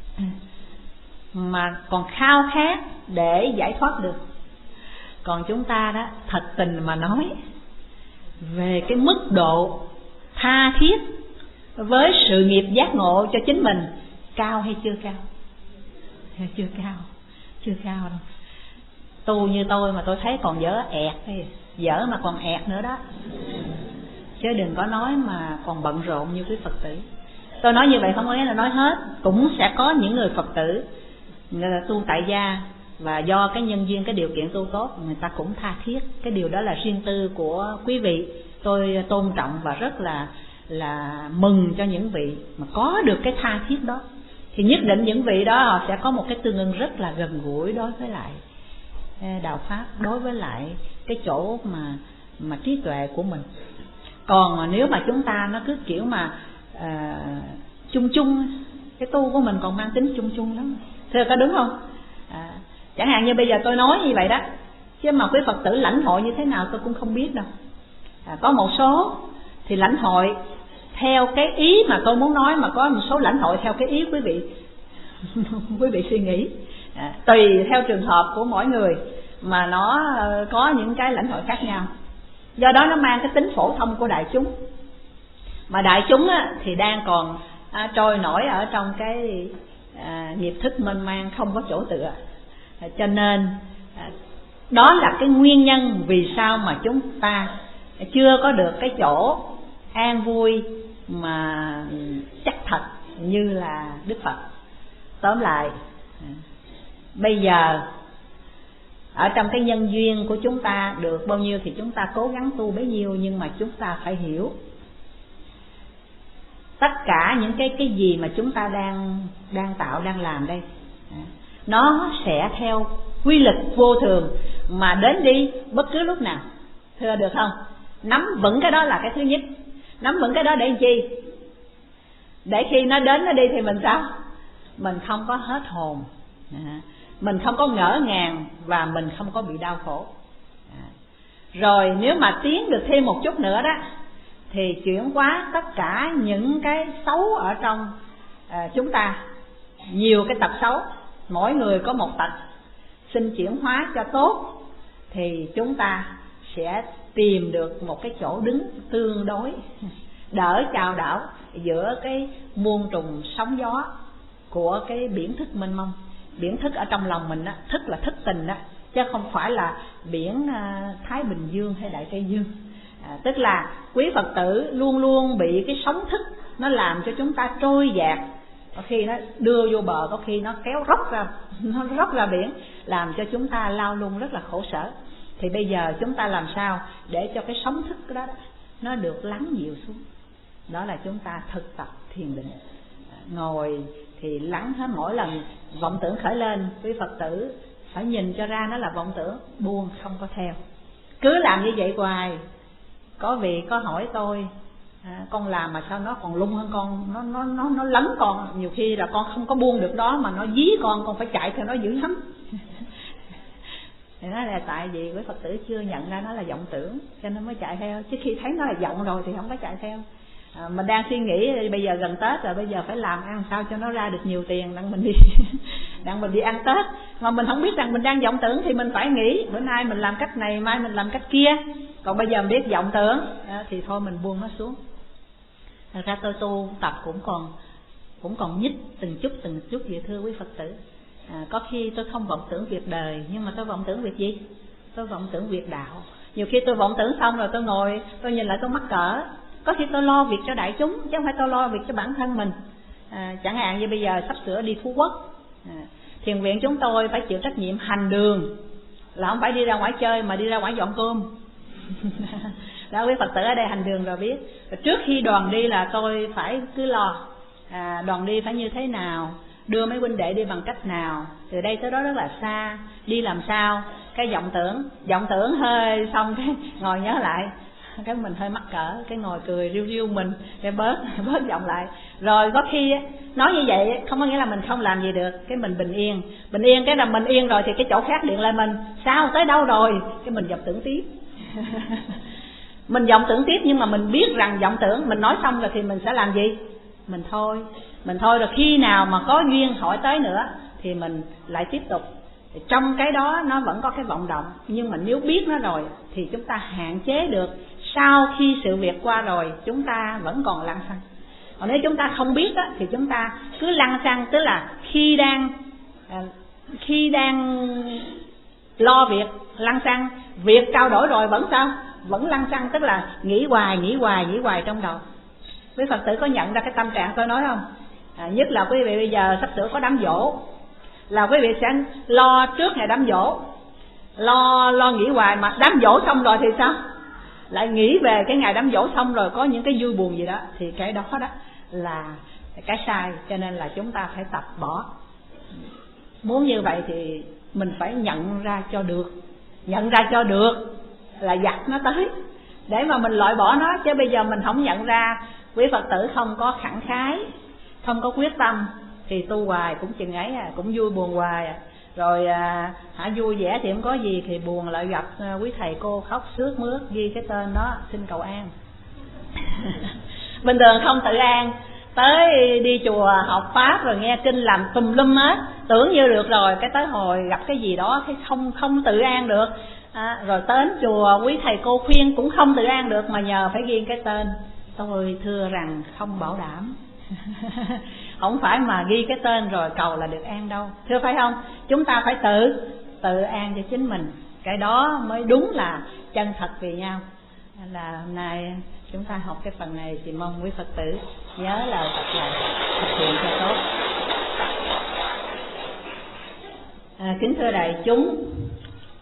mà còn khao khát để giải thoát được. Còn chúng ta đó, thật tình mà nói, về cái mức độ tha thiết với sự nghiệp giác ngộ cho chính mình, cao hay chưa cao? Chưa cao, chưa cao đâu. Tu như tôi mà tôi thấy còn dở ẹt hay dở mà còn ẹt nữa đó, chứ đừng có nói mà còn bận rộn như quý Phật tử. Tôi nói như vậy không có nghĩa là nói hết, cũng sẽ có những người Phật tử người ta tu tại gia và do cái nhân duyên, cái điều kiện tu tốt, người ta cũng tha thiết. Cái điều đó là riêng tư của quý vị, tôi tôn trọng và rất là là mừng cho những vị mà có được cái tha thiết đó. Thì nhất định những vị đó họ sẽ có một cái tương ưng rất là gần gũi đối với lại đạo pháp, đối với lại cái chỗ mà mà trí tuệ của mình. Còn mà nếu mà chúng ta nó cứ kiểu mà à, chung chung, cái tu của mình còn mang tính chung chung lắm, thưa có đúng không? À, chẳng hạn như bây giờ tôi nói như vậy đó, chứ mà quý Phật tử lãnh hội như thế nào tôi cũng không biết đâu. À, có một số thì lãnh hội theo cái ý mà tôi muốn nói, mà có một số lãnh hội theo cái ý quý vị quý vị suy nghĩ. À, tùy theo trường hợp của mỗi người mà nó có những cái lãnh hội khác nhau. Do đó nó mang cái tính phổ thông của đại chúng. Mà đại chúng á, thì đang còn à, trôi nổi ở trong cái à, nghiệp thức mênh mang, không có chỗ tựa. À, cho nên à, đó là cái nguyên nhân vì sao mà chúng ta chưa có được cái chỗ an vui mà chắc thật như là Đức Phật. Tóm lại, bây giờ Ở trong cái nhân duyên của chúng ta được bao nhiêu thì chúng ta cố gắng tu bấy nhiêu, nhưng mà chúng ta phải hiểu tất cả những cái cái gì mà chúng ta đang đang tạo, đang làm đây, nó sẽ theo quy luật vô thường mà đến đi bất cứ lúc nào. Thưa được không? Nắm vững cái đó là cái thứ nhất. Nắm vững cái đó để làm chi? Để khi nó đến nó đi thì mình sao? Mình không có hết hồn, mình không có ngỡ ngàng, và mình không có bị đau khổ. Rồi nếu mà tiến được thêm một chút nữa đó, thì chuyển hóa tất cả những cái xấu ở trong à, chúng ta. Nhiều cái tật xấu, mỗi người có một tật, xin chuyển hóa cho tốt, thì chúng ta sẽ tìm được một cái chỗ đứng tương đối, đỡ chao đảo giữa cái muôn trùng sóng gió của cái biển thức mênh mông. Biển thức ở trong lòng mình đó, thức là thức tình đó, chứ không phải là biển Thái Bình Dương hay Đại Tây Dương. à, Tức là quý Phật tử luôn luôn bị cái sóng thức nó làm cho chúng ta trôi dạt. Có khi nó đưa vô bờ, có khi nó kéo róc ra, nó róc ra biển, làm cho chúng ta lao lung rất là khổ sở. Thì bây giờ chúng ta làm sao để cho cái sóng thức đó nó được lắng dịu xuống? Đó là chúng ta thực tập thiền định. Ngồi thì lắng hết, mỗi lần vọng tưởng khởi lên, quý Phật tử phải nhìn cho ra nó là vọng tưởng, buông không có theo. Cứ làm như vậy hoài. Có vị có hỏi tôi, à, con làm mà sao nó còn lung hơn con, nó nó nó nó lấn con, nhiều khi là con không có buông được đó mà nó dí con, con phải chạy theo nó dữ lắm. Thì nói là tại vì quý Phật tử chưa nhận ra nó là vọng tưởng, cho nên mới chạy theo, chứ khi thấy nó là vọng rồi thì không có chạy theo. À, mình đang suy nghĩ bây giờ gần Tết rồi, bây giờ phải làm ăn sao cho nó ra được nhiều tiền đặng mình đi đặng mình đi ăn Tết, mà mình không biết rằng mình đang vọng tưởng thì mình phải nghĩ bữa nay mình làm cách này, mai mình làm cách kia. Còn bây giờ mình biết vọng tưởng à, thì thôi mình buông nó xuống. Thật ra tôi tu tập cũng còn cũng còn nhích từng chút từng chút vậy thưa quý Phật tử. À, có khi tôi không vọng tưởng việc đời, nhưng mà tôi vọng tưởng việc gì? Tôi vọng tưởng việc đạo. Nhiều khi tôi vọng tưởng xong rồi tôi ngồi tôi nhìn lại tôi mắc cỡ. Có khi tôi lo việc cho đại chúng chứ không phải tôi lo việc cho bản thân mình. à, Chẳng hạn như bây giờ sắp sửa đi Phú Quốc, à, thiền viện chúng tôi phải chịu trách nhiệm hành đường, là không phải đi ra ngoài chơi mà đi ra ngoài dọn cơm. Đó, quý Phật tử ở đây hành đường rồi biết. Rồi trước khi đoàn đi là tôi phải cứ lo à, đoàn đi phải như thế nào, đưa mấy huynh đệ đi bằng cách nào, từ đây tới đó rất là xa, đi làm sao. Cái vọng tưởng vọng tưởng hơi xong cái ngồi nhớ lại, cái mình hơi mắc cỡ, cái ngồi cười riu riu mình, cái bớt bớt vọng lại. Rồi có khi nói như vậy không có nghĩa là mình không làm gì được, cái mình bình yên bình yên cái là mình yên rồi thì cái chỗ khác điện lại mình, sao tới đâu rồi, cái mình vọng tưởng tiếp. Mình vọng tưởng tiếp, nhưng mà mình biết rằng vọng tưởng mình nói xong rồi thì mình sẽ làm gì? Mình thôi mình thôi rồi khi nào mà có duyên hỏi tới nữa thì mình lại tiếp tục. Trong cái đó nó vẫn có cái vọng động, nhưng mà nếu biết nó rồi thì chúng ta hạn chế được. Sau khi sự việc qua rồi chúng ta vẫn còn lăng xăng. Còn nếu chúng ta không biết á, thì chúng ta cứ lăng xăng, tức là khi đang à, khi đang lo việc lăng xăng, việc trao đổi rồi vẫn sao? Vẫn lăng xăng, tức là nghĩ hoài nghĩ hoài nghĩ hoài trong đầu. Quý Phật tử có nhận ra cái tâm trạng tôi nói không? À, nhất là quý vị bây giờ sắp sửa có đám giỗ, là quý vị sẽ lo trước ngày đám giỗ, lo lo nghĩ hoài, mà đám giỗ xong rồi thì sao? Lại nghĩ về cái ngày đám giỗ xong rồi có những cái vui buồn gì đó, thì cái đó đó là cái sai. Cho nên là chúng ta phải tập bỏ. Muốn như vậy thì mình phải nhận ra cho được. Nhận ra cho được là giặt nó tới, để mà mình loại bỏ nó. Chứ bây giờ mình không nhận ra, quý Phật tử không có khẳng khái, không có quyết tâm thì tu hoài cũng chừng ấy à, cũng vui buồn hoài à. Rồi à, hả vui vẻ thì không có gì, thì buồn lại gặp à, quý thầy cô khóc sướt mướt ghi cái tên đó xin cầu an. Bình thường không tự an, tới đi chùa học pháp rồi nghe kinh làm tùm lum hết, tưởng như được rồi, cái tới hồi gặp cái gì đó cái không không tự an được. À, rồi tới chùa quý thầy cô khuyên cũng không tự an được, mà nhờ phải ghi cái tên. Tôi thưa rằng không bảo đảm. Không phải mà ghi cái tên rồi cầu là được an đâu, thưa phải không? Chúng ta phải tự tự an cho chính mình, cái đó mới đúng là chân thật vì nhau. Nên là hôm nay chúng ta học cái phần này thì mong quý Phật tử nhớ là thật là thực hiện cho tốt. À, kính thưa đại chúng,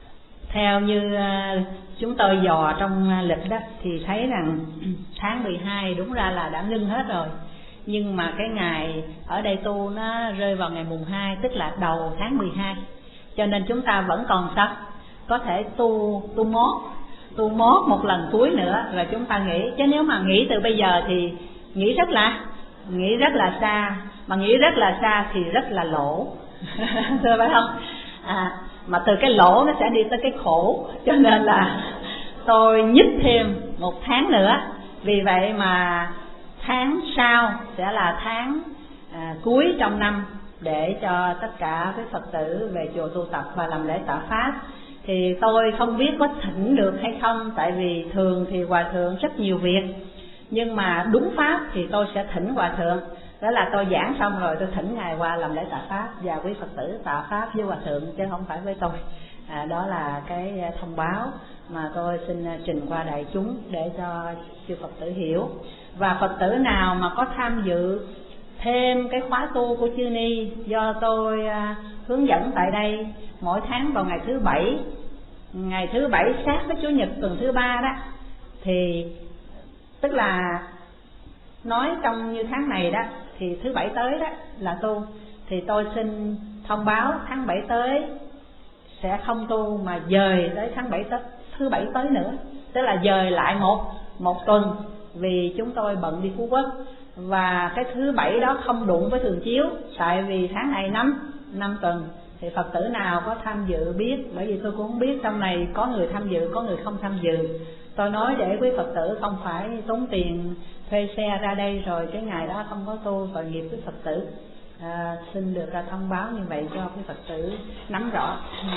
Theo như chúng tôi dò trong lịch đó thì thấy rằng tháng mười hai đúng ra là đã ngưng hết rồi, nhưng mà cái ngày ở đây tu nó rơi vào ngày mùng hai, tức là đầu tháng mười hai, cho nên chúng ta vẫn còn sao có thể tu tu mót tu mót một lần cuối nữa rồi chúng ta nghỉ. Chứ nếu mà nghỉ từ bây giờ thì nghỉ rất là nghỉ rất là xa, mà nghỉ rất là xa thì rất là lỗ thưa phải không? À, mà từ cái lỗ nó sẽ đi tới cái khổ, cho nên là tôi nhích thêm một tháng nữa. Vì vậy mà tháng sau sẽ là tháng à, cuối trong năm để cho tất cả các Phật tử về chùa tu tập và làm lễ tạ Pháp. Thì tôi không biết có thỉnh được hay không, tại vì thường thì Hòa Thượng rất nhiều việc, nhưng mà đúng Pháp thì tôi sẽ thỉnh Hòa Thượng. Đó là tôi giảng xong rồi tôi thỉnh Ngài qua làm lễ tạ Pháp, và quý Phật tử tạ Pháp với Hòa Thượng chứ không phải với tôi. à, Đó là cái thông báo mà tôi xin trình qua đại chúng để cho chư Phật tử hiểu. Và Phật tử nào mà có tham dự thêm cái khóa tu của Chư Ni do tôi à, hướng dẫn tại đây mỗi tháng vào ngày thứ bảy, ngày thứ bảy sát với Chủ nhật tuần thứ ba đó, thì tức là nói trong như tháng này đó thì thứ bảy tới đó là tu, thì tôi xin thông báo tháng bảy tới sẽ không tu mà dời tới tháng bảy tới, thứ bảy tới nữa, tức là dời lại một một tuần, vì chúng tôi bận đi Phú Quốc. Và cái thứ bảy đó không đụng với thường chiếu, tại vì tháng này năm năm tuần. Thì Phật tử nào có tham dự biết, bởi vì tôi cũng không biết trong này có người tham dự, có người không tham dự. Tôi nói để quý Phật tử không phải tốn tiền thuê xe ra đây rồi cái ngày đó không có tu, tội nghiệp với Phật tử. à, Xin được ra thông báo như vậy cho quý Phật tử nắm rõ.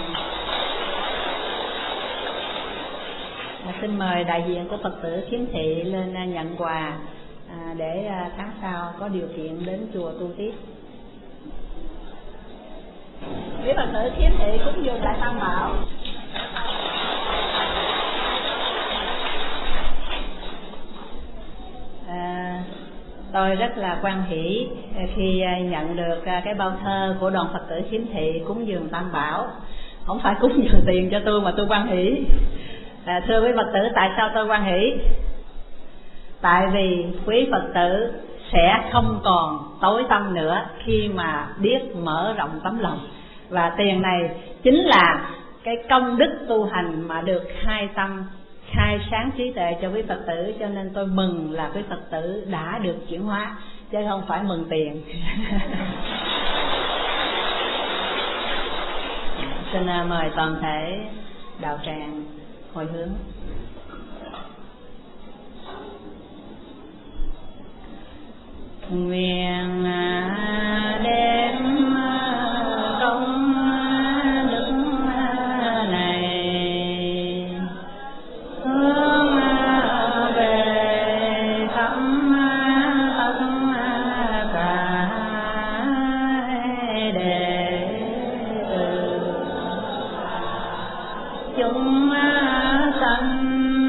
à, Xin mời đại diện của Phật tử Khiếm Thị lên nhận quà, à, để tháng sau có điều kiện đến chùa tu tiếp. Quý Phật tử Khiếm Thị cúng dường lại Tam Bảo. à, Tôi rất là hoan hỷ khi nhận được cái bao thơ của đoàn Phật tử Khiếm Thị cúng dường Tam Bảo. Không phải cúng dường tiền cho tôi mà tôi hoan hỷ. à, Thưa quý Phật tử, tại sao tôi hoan hỷ? Tại vì quý Phật tử sẽ không còn tối tăm nữa khi mà biết mở rộng tấm lòng. Và tiền này chính là cái công đức tu hành mà được khai tâm, khai sáng trí tuệ cho quý Phật tử. Cho nên tôi mừng là quý Phật tử đã được chuyển hóa, chứ không phải mừng tiền. Xin mời toàn thể đạo tràng hồi hướng. Nguyện đem công đức này hướng về thăm tất cả đệ tử chúng sanh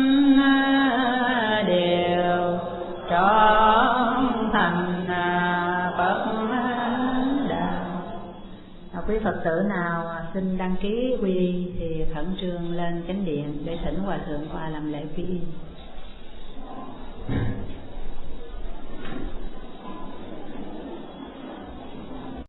đều trọn thành Phật đạo. Quý Phật tử nào xin đăng ký quy y thì khẩn trương lên chánh điện để thỉnh Hòa Thượng qua làm lễ quy y.